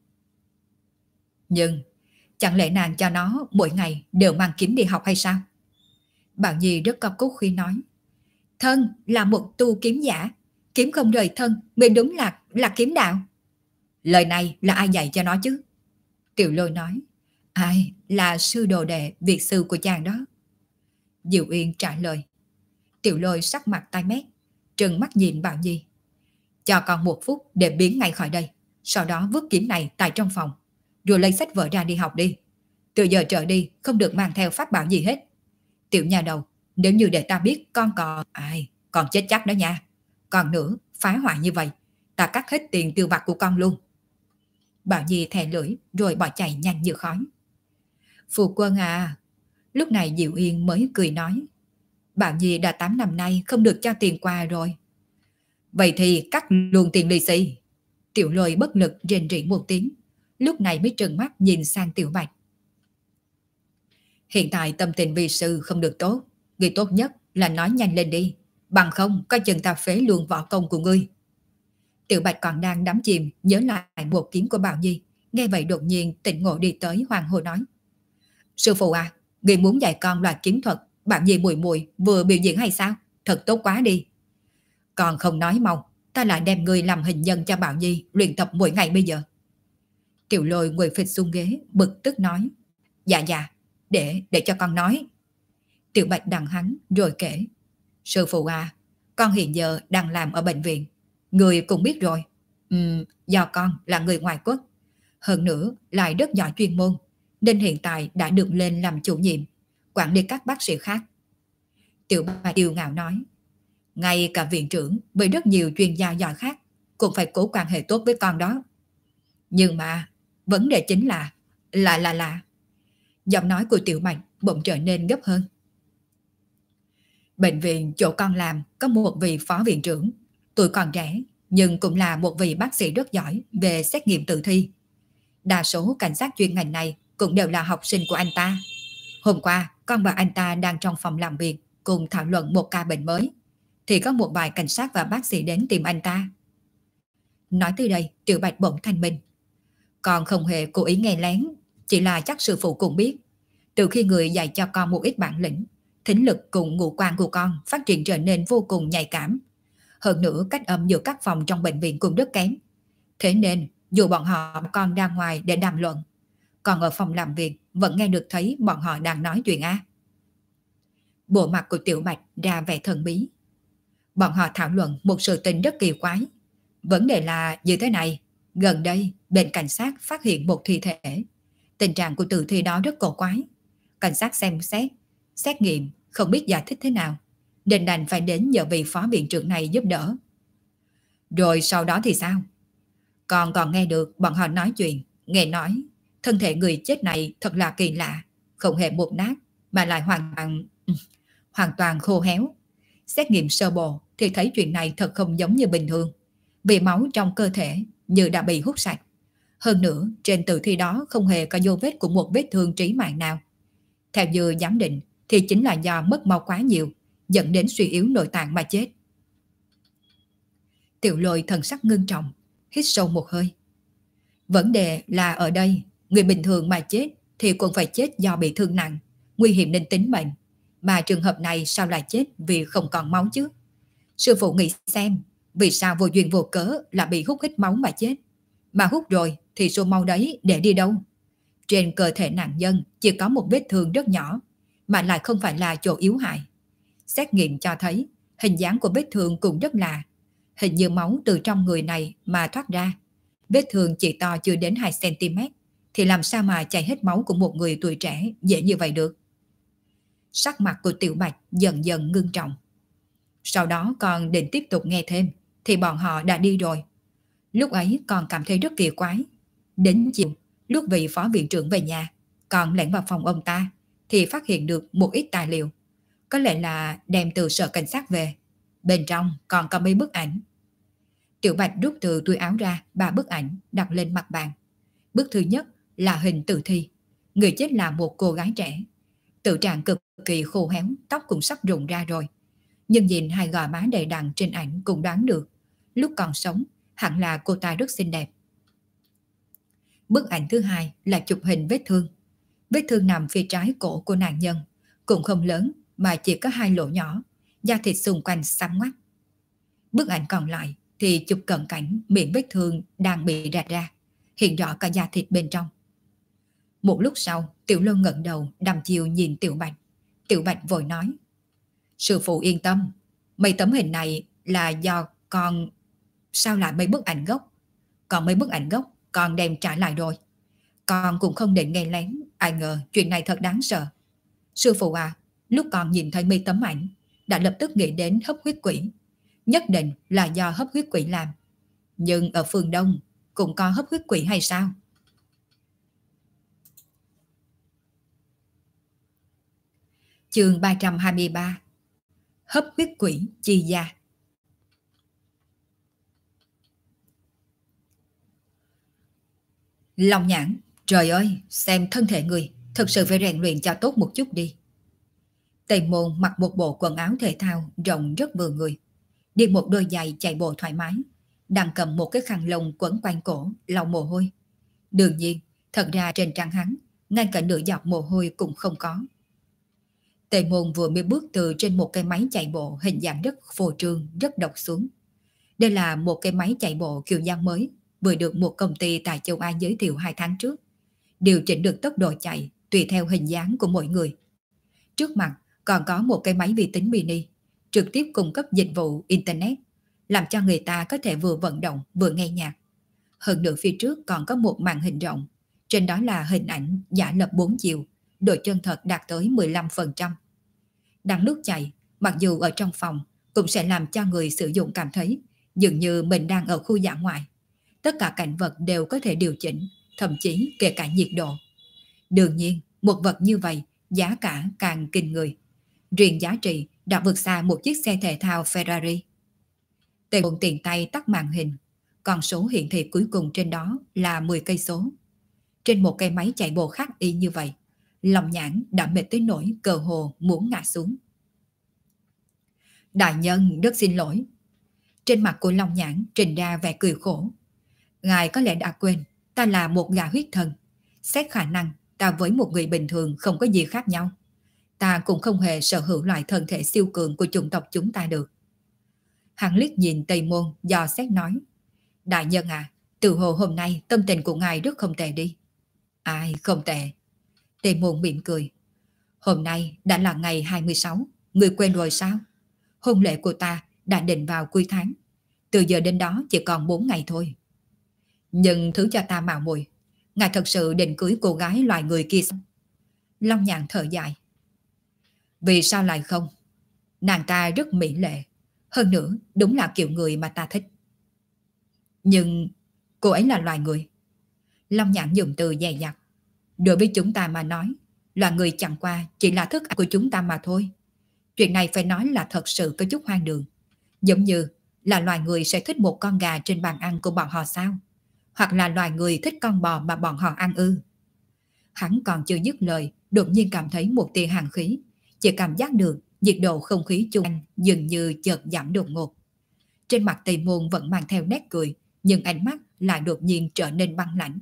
[SPEAKER 1] "Nhưng chẳng lẽ nàng cho nó mỗi ngày đều mang kiếm đi học hay sao?" Bảo Nhi rất có cốt khí nói: "Thân là một tu kiếm giả, kiếm không rời thân mới đúng là kiếm đạo." "Lời này là ai dạy cho nó chứ?" Tiểu Lôi nói: "Ai, là sư đồ đệ việt sư của chàng đó." Diệu Yên trả lời. Tiểu Lôi sắc mặt tai mét, trừng mắt nhìn Bảo Nhi: "Cho con 1 phút để biến ngay khỏi đây, sau đó vứt kiếm này tại trong phòng, rồi lấy sách vở ra đi học đi. Từ giờ trở đi không được mang theo pháp bảo gì hết. Tiểu nhà đầu, nếu như để ta biết con còn... Ai, con chết chắc đó nha. Còn nữa, phá hoại như vậy, ta cắt hết tiền tiêu vặt của con luôn." Bảo Nhi thè lưỡi rồi bỏ chạy nhanh như khói. "Phu quân à, Lúc này Diệu Yên mới cười nói, Bảo Nhi đã 8 năm nay không được cho tiền quà rồi. Vậy thì cắt luôn tiền lì xì. Tiểu Lôi bất lực rên rỉ một tiếng, lúc này mới trừng mắt nhìn sang Tiểu Bạch. Hiện tại tâm tình vi sư không được tốt, người tốt nhất là nói nhanh lên đi, bằng không coi chừng ta phế luôn võ công của ngươi. Tiểu Bạch còn đang đắm chìm nhớ lại một kiếm của Bảo Nhi, nghe vậy đột nhiên tỉnh ngộ đi tới hoàng hô nói, sư phụ à, người muốn dạy con loại kiếm thuật Bảo Nhi mùi mùi vừa biểu diễn hay sao? Thật tốt quá đi. Còn không nói mau, ta lại đem ngươi làm hình nhân cho Bảo Nhi luyện tập mỗi ngày bây giờ. Tiểu Lôi ngồi phịch xuống ghế bực tức nói, dạ dạ, để cho con nói. Tiểu Bạch đằng hắn rồi kể, sư phụ à, con hiện giờ đang làm ở bệnh viện, người cũng biết rồi. Do con là người ngoài quốc, hơn nữa lại rất giỏi chuyên môn, nên hiện tại đã được lên làm chủ nhiệm, quản lý các bác sĩ khác. Tiểu Bạch yêu ngạo nói, ngay cả viện trưởng với rất nhiều chuyên gia giỏi khác cũng phải cố quan hệ tốt với con đó. Nhưng mà vấn đề chính là giọng nói của Tiểu Bạch bỗng trở nên gấp hơn. Bệnh viện chỗ con làm có một vị phó viện trưởng, tuổi còn trẻ nhưng cũng là một vị bác sĩ rất giỏi về xét nghiệm tử thi. Đa số cảnh sát chuyên ngành này cũng đều là học sinh của anh ta. Hôm qua con và anh ta đang trong phòng làm việc cùng thảo luận một ca bệnh mới, thì có một vài cảnh sát và bác sĩ đến tìm anh ta. Nói tới đây Tiểu Bạch bỗng thanh minh, con không hề cố ý nghe lén, chỉ là chắc sư phụ cũng biết, từ khi người dạy cho con một ít bản lĩnh, thính lực cùng ngũ quan của con phát triển trở nên vô cùng nhạy cảm. Hơn nữa cách âm giữa các phòng trong bệnh viện cũng rất kém. Thế nên dù bọn họ còn ra ngoài để đàm luận, còn ở phòng làm việc vẫn nghe được thấy bọn họ đang nói chuyện á. Bộ mặt của Tiểu Bạch ra vẻ thần bí. Bọn họ thảo luận một sự tình rất kỳ quái. Vấn đề là như thế này, gần đây bên cảnh sát phát hiện một thi thể. Tình trạng của tử thi đó rất cổ quái. Cảnh sát xem xét, xét nghiệm không biết giải thích thế nào, nên đành phải đến nhờ vị phó viện trưởng này giúp đỡ. Rồi sau đó thì sao? Còn nghe được bọn họ nói chuyện, nghe nói thân thể người chết này thật là kỳ lạ, không hề mục nát mà lại hoàn toàn khô héo. Xét nghiệm sơ bộ thì thấy chuyện này thật không giống như bình thường, vì máu trong cơ thể như đã bị hút sạch. Hơn nữa trên tử thi đó không hề có dấu vết của một vết thương trí mạng nào. Theo như giám định thì chính là do mất máu quá nhiều, dẫn đến suy yếu nội tạng mà chết. Tiểu Lôi thần sắc ngưng trọng, hít sâu một hơi. Vấn đề là ở đây, người bình thường mà chết thì cũng phải chết do bị thương nặng, nguy hiểm đến tính mệnh. Mà trường hợp này sao lại chết vì không còn máu chứ? Sư phụ nghĩ xem, vì sao vô duyên vô cớ là bị hút hết máu mà chết? Mà hút rồi thì số máu đấy để đi đâu? Trên cơ thể nạn nhân chỉ có một vết thương rất nhỏ, mà lại không phải là chỗ yếu hại. Xét nghiệm cho thấy hình dáng của vết thương cũng rất lạ, hình như máu từ trong người này mà thoát ra. Vết thương chỉ to chưa đến 2 cm, thì làm sao mà chảy hết máu của một người tuổi trẻ dễ như vậy được? Sắc mặt của Tiểu Bạch dần dần ngưng trọng. Sau đó còn định tiếp tục nghe thêm, thì bọn họ đã đi rồi. Lúc ấy còn cảm thấy rất kỳ quái. Đến chiều, lúc vị phó viện trưởng về nhà, còn lẻn vào phòng ông ta, thì phát hiện được một ít tài liệu. Có lẽ là đem từ sở cảnh sát về. Bên trong còn có mấy bức ảnh. Tiểu Bạch rút từ túi áo ra 3 bức ảnh đặt lên mặt bàn. Bức thứ nhất là hình tử thi. Người chết là một cô gái trẻ. Tử trạng cực kỳ khô héo, tóc cũng sắp rụng ra rồi. Nhưng nhìn hai gò má đầy đặn trên ảnh cũng đoán được, lúc còn sống hẳn là cô ta rất xinh đẹp. Bức ảnh thứ hai là chụp hình vết thương. Vết thương nằm phía trái cổ của nạn nhân, cũng không lớn mà chỉ có 2 lỗ nhỏ, da thịt xung quanh xám ngoắt. Bức ảnh còn lại thì chụp cận cảnh miệng vết thương đang bị rạch ra, hiện rõ cả da thịt bên trong. Một lúc sau, Tiểu Lôi ngẩng đầu đăm chiêu nhìn Tiểu Bạch. Tiểu Bạch vội nói, sư phụ yên tâm, mấy tấm hình này là do con. Sao lại mấy bức ảnh gốc? Còn mấy bức ảnh gốc con đem trả lại rồi. Con cũng không định nghe lén, ai ngờ chuyện này thật đáng sợ. Sư phụ à, lúc con nhìn thấy mấy tấm ảnh đã lập tức nghĩ đến hấp huyết quỷ. Nhất định là do hấp huyết quỷ làm. Nhưng ở phương Đông cũng có hấp huyết quỷ hay sao? Chương 323. Hấp huyết quỷ chi gia. Long Nhãn, trời ơi, xem thân thể người, thực sự phải rèn luyện cho tốt một chút đi. Tề Môn mặc một bộ quần áo thể thao rộng rất vừa người, đi một đôi giày chạy bộ thoải mái, đang cầm một cái khăn lông quấn quanh cổ, lau mồ hôi. Đương nhiên, thật ra trên trán hắn, ngay cả nửa giọt mồ hôi cũng không có. Tề Môn vừa mới bước từ trên một cái máy chạy bộ hình dạng rất phô trương, rất độc xuống. Đây là một cái máy chạy bộ kiểu dáng mới, vừa được một công ty tại châu Á giới thiệu 2 tháng trước. Điều chỉnh được tốc độ chạy tùy theo hình dáng của mỗi người. Trước mặt còn có một cái máy vi tính mini, trực tiếp cung cấp dịch vụ Internet, làm cho người ta có thể vừa vận động vừa nghe nhạc. Hơn nữa phía trước còn có một màn hình rộng, trên đó là hình ảnh giả lập 4 chiều, độ chân thật đạt tới 15%. Đang lúc chạy, mặc dù ở trong phòng, cũng sẽ làm cho người sử dụng cảm thấy dường như mình đang ở khu dã ngoại. Tất cả cảnh vật đều có thể điều chỉnh, thậm chí kể cả nhiệt độ. Đương nhiên, một vật như vậy, giá cả càng kinh người. Riêng giá trị đã vượt xa một chiếc xe thể thao Ferrari. Tề Môn tiện tay tắt màn hình, con số hiển thị cuối cùng trên đó là 10 cây số. Trên một cây máy chạy bộ khác y như vậy, Long Nhãn đã mệt tới nỗi cơ hồ muốn ngã xuống. Đại nhân rất xin lỗi. Trên mặt của Long Nhãn trình ra vẻ cười khổ. Ngài có lẽ đã quên, ta là một gã huyết thần. Xét khả năng, ta với một người bình thường không có gì khác nhau. Ta cũng không hề sở hữu loại thân thể siêu cường của chủng tộc chúng ta được. Hắn liếc nhìn Tây Môn dò xét nói. Đại nhân à, từ hồ hôm nay tâm tình của ngài rất không tệ đi. Ai không tệ. Tây Môn mỉm cười. Hôm nay đã là ngày 26, người quên rồi sao? Hôn lễ của ta đã định vào cuối tháng. Từ giờ đến đó chỉ còn 4 ngày thôi. Nhưng thứ cho ta mạo muội, ngài thật sự định cưới cô gái loài người kia sao? Long Nhạn thở dài. Vì sao lại không? Nàng ta rất mỹ lệ. Hơn nữa, đúng là kiểu người mà ta thích. Nhưng cô ấy là loài người. Long Nhạn dùng từ dè dặt. Đối với chúng ta mà nói, loài người chẳng qua chỉ là thức ăn của chúng ta mà thôi. Chuyện này phải nói là thật sự có chút hoang đường. Giống như là loài người sẽ thích một con gà trên bàn ăn của bọn họ sao? Hoặc là loài người thích con bò mà bọn họ ăn ư? Hắn còn chưa dứt lời, đột nhiên cảm thấy một tia hàn khí. Chỉ cảm giác được nhiệt độ không khí chung quanh dường như chợt giảm đột ngột. Trên mặt Tây Môn vẫn mang theo nét cười, nhưng ánh mắt lại đột nhiên trở nên băng lãnh.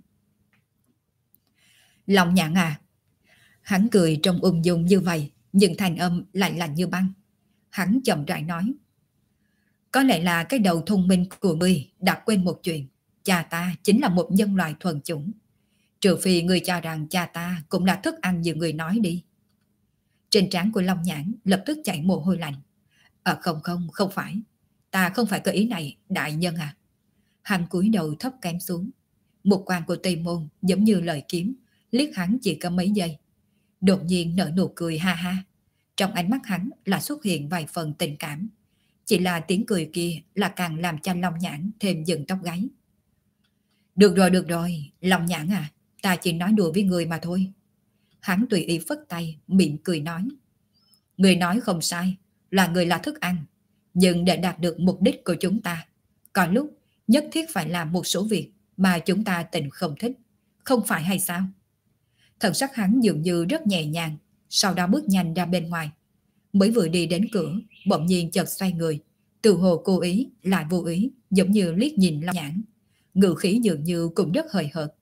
[SPEAKER 1] Long Nhạn à. Hắn cười trong ung dung như vậy, nhưng thanh âm lại lạnh như băng. Hắn chậm rãi nói. Có lẽ là cái đầu thông minh của ngươi đã quên một chuyện. Cha ta chính là một nhân loại thuần chủng. Trừ phi ngươi cho rằng cha ta cũng là thức ăn như ngươi nói đi. Trên trán của Long Nhãn lập tức chảy mồ hôi lạnh. Không phải. Ta không phải có ý này, đại nhân à. Hắn cúi đầu thấp kém xuống. Một quan của Tây Môn giống như lời kiếm, liếc hắn chỉ có mấy giây. Đột nhiên nở nụ cười ha ha. Trong ánh mắt hắn là xuất hiện vài phần tình cảm. Chỉ là tiếng cười kia là càng làm cho Long Nhãn thêm dựng tóc gáy. Được rồi, Long Nhãn à, ta chỉ nói đùa với người mà thôi. Hắn tùy ý phất tay, mỉm cười nói. Người nói không sai, là người là thức ăn. Nhưng để đạt được mục đích của chúng ta, có lúc nhất thiết phải làm một số việc mà chúng ta tình không thích. Không phải hay sao? Thần sắc hắn dường như rất nhẹ nhàng, sau đó bước nhanh ra bên ngoài. Mới vừa đi đến cửa, bỗng nhiên chợt xoay người, từ hồ cố ý lại vô ý, giống như liếc nhìn Long Nhãn. Ngữ khí dường như cũng rất hời hợt.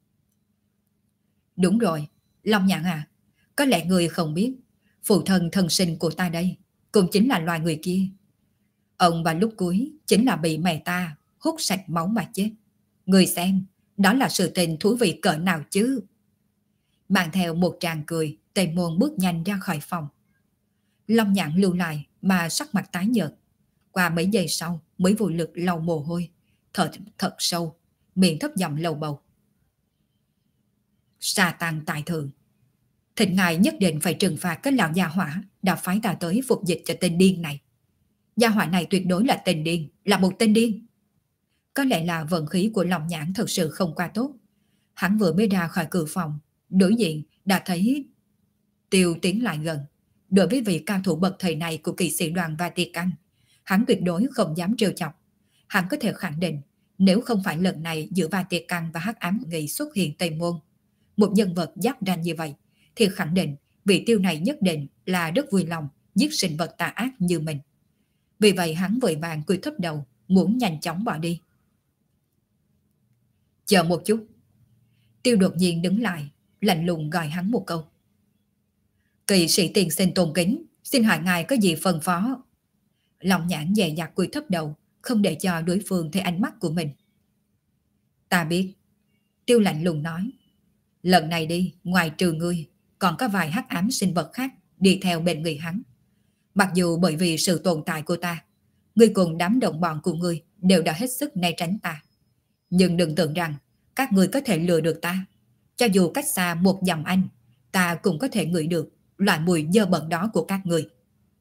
[SPEAKER 1] Đúng rồi, Long Nhãn à, có lẽ người không biết, phụ thân thân sinh của ta đây cũng chính là loài người kia. Ông vào lúc cuối chính là bị mẹ ta hút sạch máu mà chết. Người xem, đó là sự tình thú vị cỡ nào chứ? Mang theo một tràng cười, Tây Môn bước nhanh ra khỏi phòng. Long Nhãn lưu lại mà sắc mặt tái nhợt. Qua mấy giây sau mới vô lực lau mồ hôi, thở thật sâu, miệng thấp giọng lầu bầu. Sa Tăng tại thượng, thịnh ngài nhất định phải trừng phạt cái lão gia hỏa đã phái ta tới phục dịch cho tên điên này. Gia hỏa này tuyệt đối là tên điên, là một tên điên. Có lẽ là vận khí của Long Nhãn thật sự không qua tốt. Hắn vừa mới ra khỏi cửa phòng, đối diện đã thấy Tiêu tiến lại gần, Đối với vị cao thủ bậc thầy này của kỵ sĩ đoàn Vatican, hắn tuyệt đối không dám trêu chọc. Hắn có thể khẳng định, nếu không phải lần này giữa Vatican và Hắc Ám Nghị xuất hiện Tây Môn, một nhân vật giáp ranh như vậy, thì khẳng định vị Tiêu này nhất định là rất vui lòng giết sinh vật tà ác như mình. Vì vậy hắn vội vàng cúi thấp đầu, muốn nhanh chóng bỏ đi. Chờ một chút. Tiêu đột nhiên đứng lại, lạnh lùng gọi hắn một câu. Kỵ sĩ tiền sinh tôn kính, xin hỏi ngài có gì phân phó? Lòng Nhãn dè dặt cúi thấp đầu, không để cho đối phương thấy ánh mắt của mình. Ta biết. Tiêu lạnh lùng nói. Lần này đi, ngoài trừ ngươi, còn có vài hắc ám sinh vật khác đi theo bên người hắn. Mặc dù bởi vì sự tồn tại của ta, ngươi cùng đám đồng bọn của ngươi đều đã hết sức né tránh ta. Nhưng đừng tưởng rằng các ngươi có thể lừa được ta. Cho dù cách xa một dặm anh, ta cũng có thể ngửi được loại mùi dơ bẩn đó của các ngươi.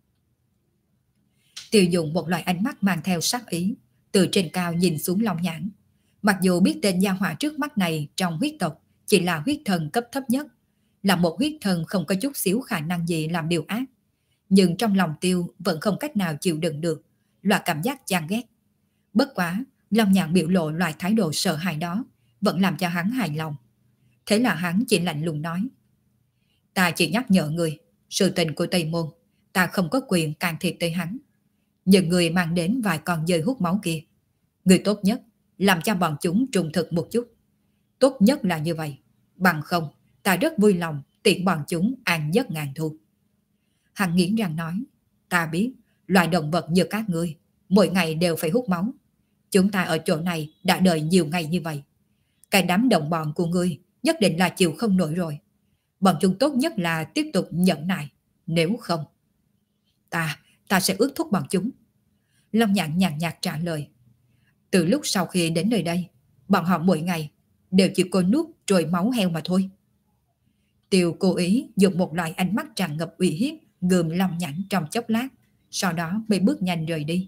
[SPEAKER 1] Tiêu dùng một loại ánh mắt mang theo sát ý, từ trên cao nhìn xuống Long Nhãn. Mặc dù biết tên gia hỏa trước mắt này trong huyết tộc chỉ là huyết thần cấp thấp nhất, là một huyết thần không có chút xíu khả năng gì làm điều ác, nhưng trong lòng Tiêu vẫn không cách nào chịu đựng được loại cảm giác chán ghét. Bất quá, Long Nhãn biểu lộ loại thái độ sợ hãi đó vẫn làm cho hắn hài lòng. Thế là hắn chỉ lạnh lùng nói. Ta chỉ nhắc nhở người, sự tình của Tây Môn, ta không có quyền can thiệp tới hắn. Nhưng người mang đến vài con dơi hút máu kia, người tốt nhất làm cho bọn chúng trung thực một chút. Tốt nhất là như vậy, bằng không ta rất vui lòng tiện bọn chúng an giấc ngàn thu. Hắn nghiến răng nói. Ta biết, loài động vật như các ngươi mỗi ngày đều phải hút máu. Chúng ta ở chỗ này đã đợi nhiều ngày như vậy. Cái đám đồng bọn của ngươi nhất định là chịu không nổi rồi. Bọn chúng tốt nhất là tiếp tục nhẫn nại. Nếu không, ta sẽ ước thúc bọn chúng. Long Nhãn nhàn nhạt trả lời. Từ lúc sau khi đến nơi đây, bọn họ mỗi ngày đều chỉ có nuốt trôi máu heo mà thôi. Tiêu cố ý dùng một loại ánh mắt tràn ngập uy hiếp gườm Long Nhãn trong chốc lát, sau đó mới bước nhanh rời đi.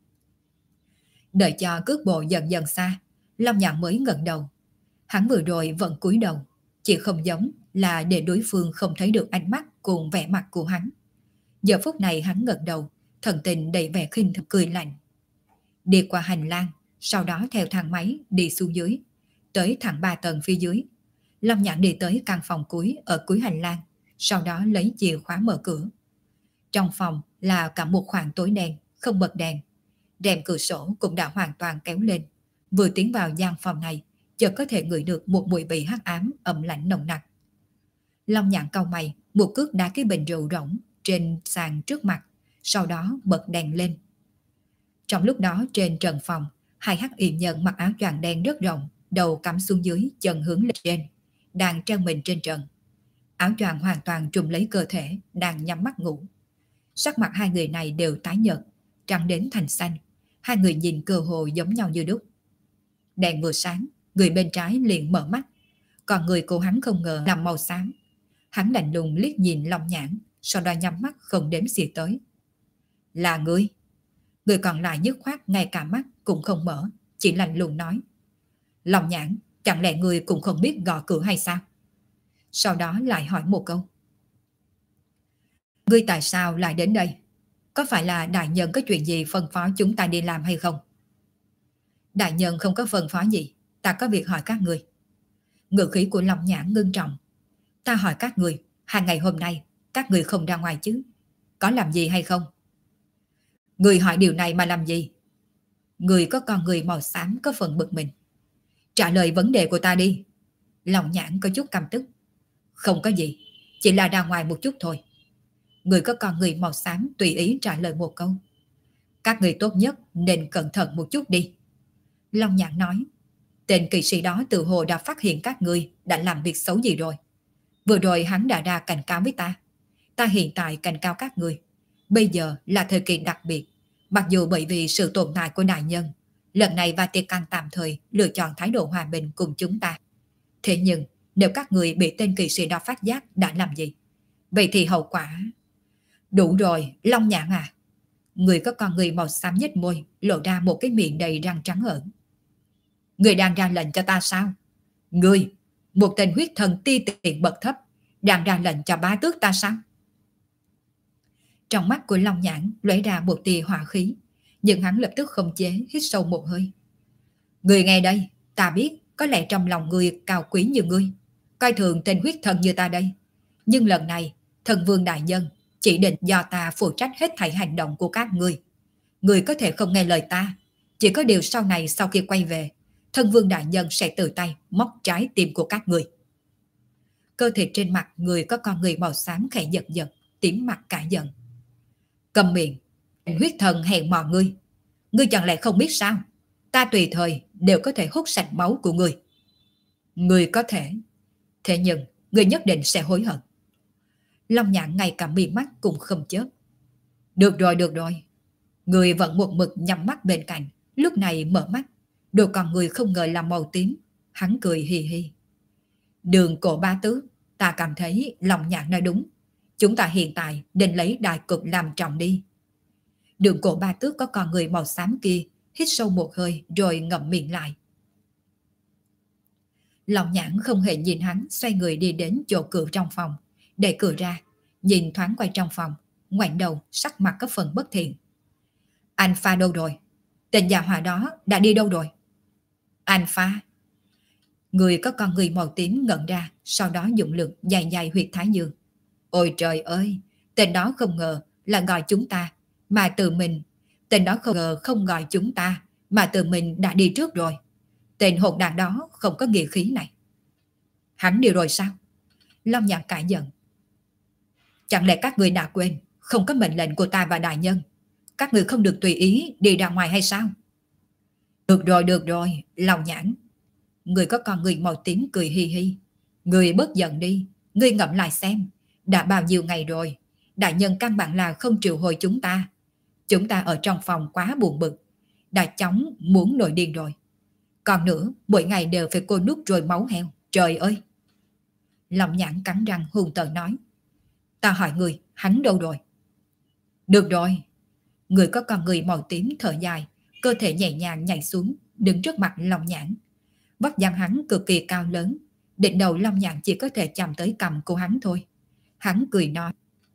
[SPEAKER 1] Đợi cho cước bộ dần dần xa, Long Nhãn mới ngẩng đầu. Hắn vừa rồi vẫn cúi đầu, chỉ không giống là để đối phương không thấy được ánh mắt cùng vẻ mặt của hắn. Giờ phút này hắn ngẩng đầu, thần tình đầy vẻ khinh thường cười lạnh. Đi qua hành lang, sau đó theo thang máy đi xuống dưới, tới thẳng 3 tầng phía dưới. Long Nhãn đi tới căn phòng cuối ở cuối hành lang, sau đó lấy chìa khóa mở cửa. Trong phòng là cả một khoảng tối đen, không bật đèn. Rèm cửa sổ cũng đã hoàn toàn kéo lên. Vừa tiến vào gian phòng này, chợt có thể ngửi được một mùi vị hắc ám ẩm lạnh nồng nặc. Long Nhãn cau mày, một cước đá cái bình rượu rỗng trên sàn trước mặt, sau đó bật đèn lên. Trong lúc đó trên trần phòng, hai hắc y nhân mặc áo choàng đen rất rộng, đầu cắm xuống dưới, chân hướng lên trên, đang treo mình trên trần. Áo choàng hoàn toàn trùm lấy cơ thể, đang nhắm mắt ngủ. Sắc mặt hai người này đều tái nhợt, trắng đến thành xanh. Hai người nhìn cơ hồ giống nhau như đúc. Đèn vừa sáng, người bên trái liền mở mắt, còn người của hắn không ngờ nằm màu xám. Hắn lạnh lùng liếc nhìn Long Nhãn, sau đó nhắm mắt không đếm xỉa tới. Là ngươi? Người còn lại dứt khoát ngay cả mắt cũng không mở, chỉ lạnh lùng nói. Long Nhãn, chẳng lẽ ngươi cũng không biết gõ cửa hay sao? Sau đó lại hỏi một câu. Ngươi tại sao lại đến đây? Có phải là đại nhân có chuyện gì phân phó chúng ta đi làm hay không? Đại nhân không có phân phó gì, ta có việc hỏi các người. Ngữ khí của Long Nhãn ngưng trọng. Ta hỏi các người, 2 ngày hôm nay các người không ra ngoài chứ? Có làm gì hay không? Người hỏi điều này mà làm gì? Người có con người màu xám có phần bực mình. Trả lời vấn đề của ta đi. Long Nhãn có chút căm tức. Không có gì, chỉ là ra ngoài một chút thôi. Người có con người màu xám tùy ý trả lời một câu. Các người tốt nhất nên cẩn thận một chút đi. Long Nhãn nói. Tên kỵ sĩ đó tự hồ đã phát hiện các người đã làm việc xấu gì rồi. Vừa rồi hắn đã ra cảnh cáo với ta. Ta hiện tại cảnh cáo các người. Bây giờ là thời kỳ đặc biệt. Mặc dù bởi vì sự tồn tại của đại nhân, lần này Vatican tạm thời lựa chọn thái độ hòa bình cùng chúng ta. Thế nhưng nếu các người bị tên kỵ sĩ đó phát giác đã làm gì? Vậy thì hậu quả... Đủ rồi, Long Nhãn à. Người có con người màu xám nhếch môi, lộ ra một cái miệng đầy răng trắng ẩn. Người đang ra lệnh cho ta sao? Người, một tên huyết thần ti tiện bậc thấp, đang ra lệnh cho bá tước ta sao? Trong mắt của Long Nhãn lóe ra một tia hỏa khí, nhưng hắn lập tức khống chế hít sâu một hơi. Người nghe đây, ta biết có lẽ trong lòng người cao quý như ngươi, coi thường tên huyết thần như ta đây. Nhưng lần này, thần vương đại nhân chỉ định do ta phụ trách hết thảy hành động của các ngươi. Ngươi có thể không nghe lời ta, chỉ có điều sau này sau khi quay về, thần vương đại nhân sẽ tự tay móc trái tim của các ngươi. Cơ thể trên mặt người có con người màu xám khẽ giật giật, tím mặt cả giận. Cầm miệng, huyết thần hèn mò ngươi. Ngươi chẳng lẽ không biết sao? Ta tùy thời đều có thể hút sạch máu của ngươi. Ngươi có thể, thế nhưng ngươi nhất định sẽ hối hận. Long Nhãn ngay cả mi mắt cũng không chớp. Được rồi, được rồi. Ngươi vẫn một mực nhắm mắt bên cạnh, lúc này mở mắt, đôi con người không ngờ là màu tím. Hắn cười hì hì. Đường Cổ Ba Tước, ta cảm thấy Long Nhãn nói đúng. Chúng ta hiện tại định lấy đại cục làm trọng đi. Đường Cổ Ba Tước có con người màu xám kia hít sâu một hơi rồi ngậm miệng lại. Long Nhãn không hề nhìn hắn, xoay người đi đến chỗ cửa trong phòng, đẩy cửa ra, nhìn thoáng quay trong phòng, ngoảnh đầu, sắc mặt có phần bất thiện. Anh Pha đâu rồi? Tên già hòa đó đã đi đâu rồi? Anh Pha. Người có con người màu tím ngẩn ra, sau đó dụng lực dài dài huyệt thái dương. Ôi trời ơi, tên đó không ngờ là gọi chúng ta, mà tự mình. Tên đó không ngờ không gọi chúng ta, mà tự mình đã đi trước rồi. Tên hỗn đản đó không có nghĩa khí này. Hắn đi rồi sao? Long Nhãn cãi giận. Chẳng lẽ các người đã quên, không có mệnh lệnh của ta và đại nhân. Các người không được tùy ý đi ra ngoài hay sao? Được rồi, Long Nhãn. Người có con người màu tím cười hi hi. Người bớt giận đi, người ngẫm lại xem. Đã bao nhiêu ngày rồi, đại nhân căn bản là không triệu hồi chúng ta. Chúng ta ở trong phòng quá buồn bực, đã chóng muốn nổi điên rồi. Còn nữa, mỗi ngày đều phải cô nút rồi máu heo. Trời ơi! Long Nhãn cắn răng hung tợn nói. Ta hỏi người, hắn đâu rồi? Được rồi. Người có con người màu tím thở dài, cơ thể nhẹ nhàng nhảy xuống, đứng trước mặt Long Nhãn. Vóc dáng hắn cực kỳ cao lớn, đỉnh đầu Long Nhãn chỉ có thể chạm tới cằm của hắn thôi. Hắn cười nói.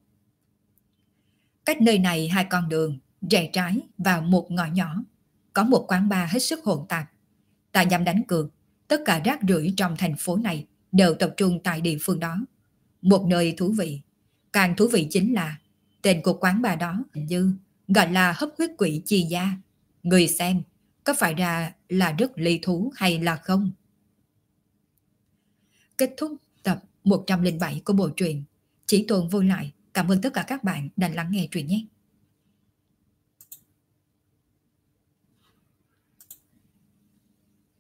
[SPEAKER 1] Cách nơi này 2 con đường, rẽ trái vào một ngõ nhỏ, có một quán bar hết sức hỗn tạp. Ta dám đánh cược, tất cả rác rưởi trong thành phố này đều tập trung tại địa phương đó. Một nơi thú vị. Càng thú vị chính là tên của quán bar đó hình như gọi là hấp huyết quỷ chi gia. Người xem, có phải là rất ly thú hay là không? Kết thúc tập 107 của bộ truyện Chỉ Tồn Vô Lại. Cảm ơn tất cả các bạn đã lắng nghe truyện nhé.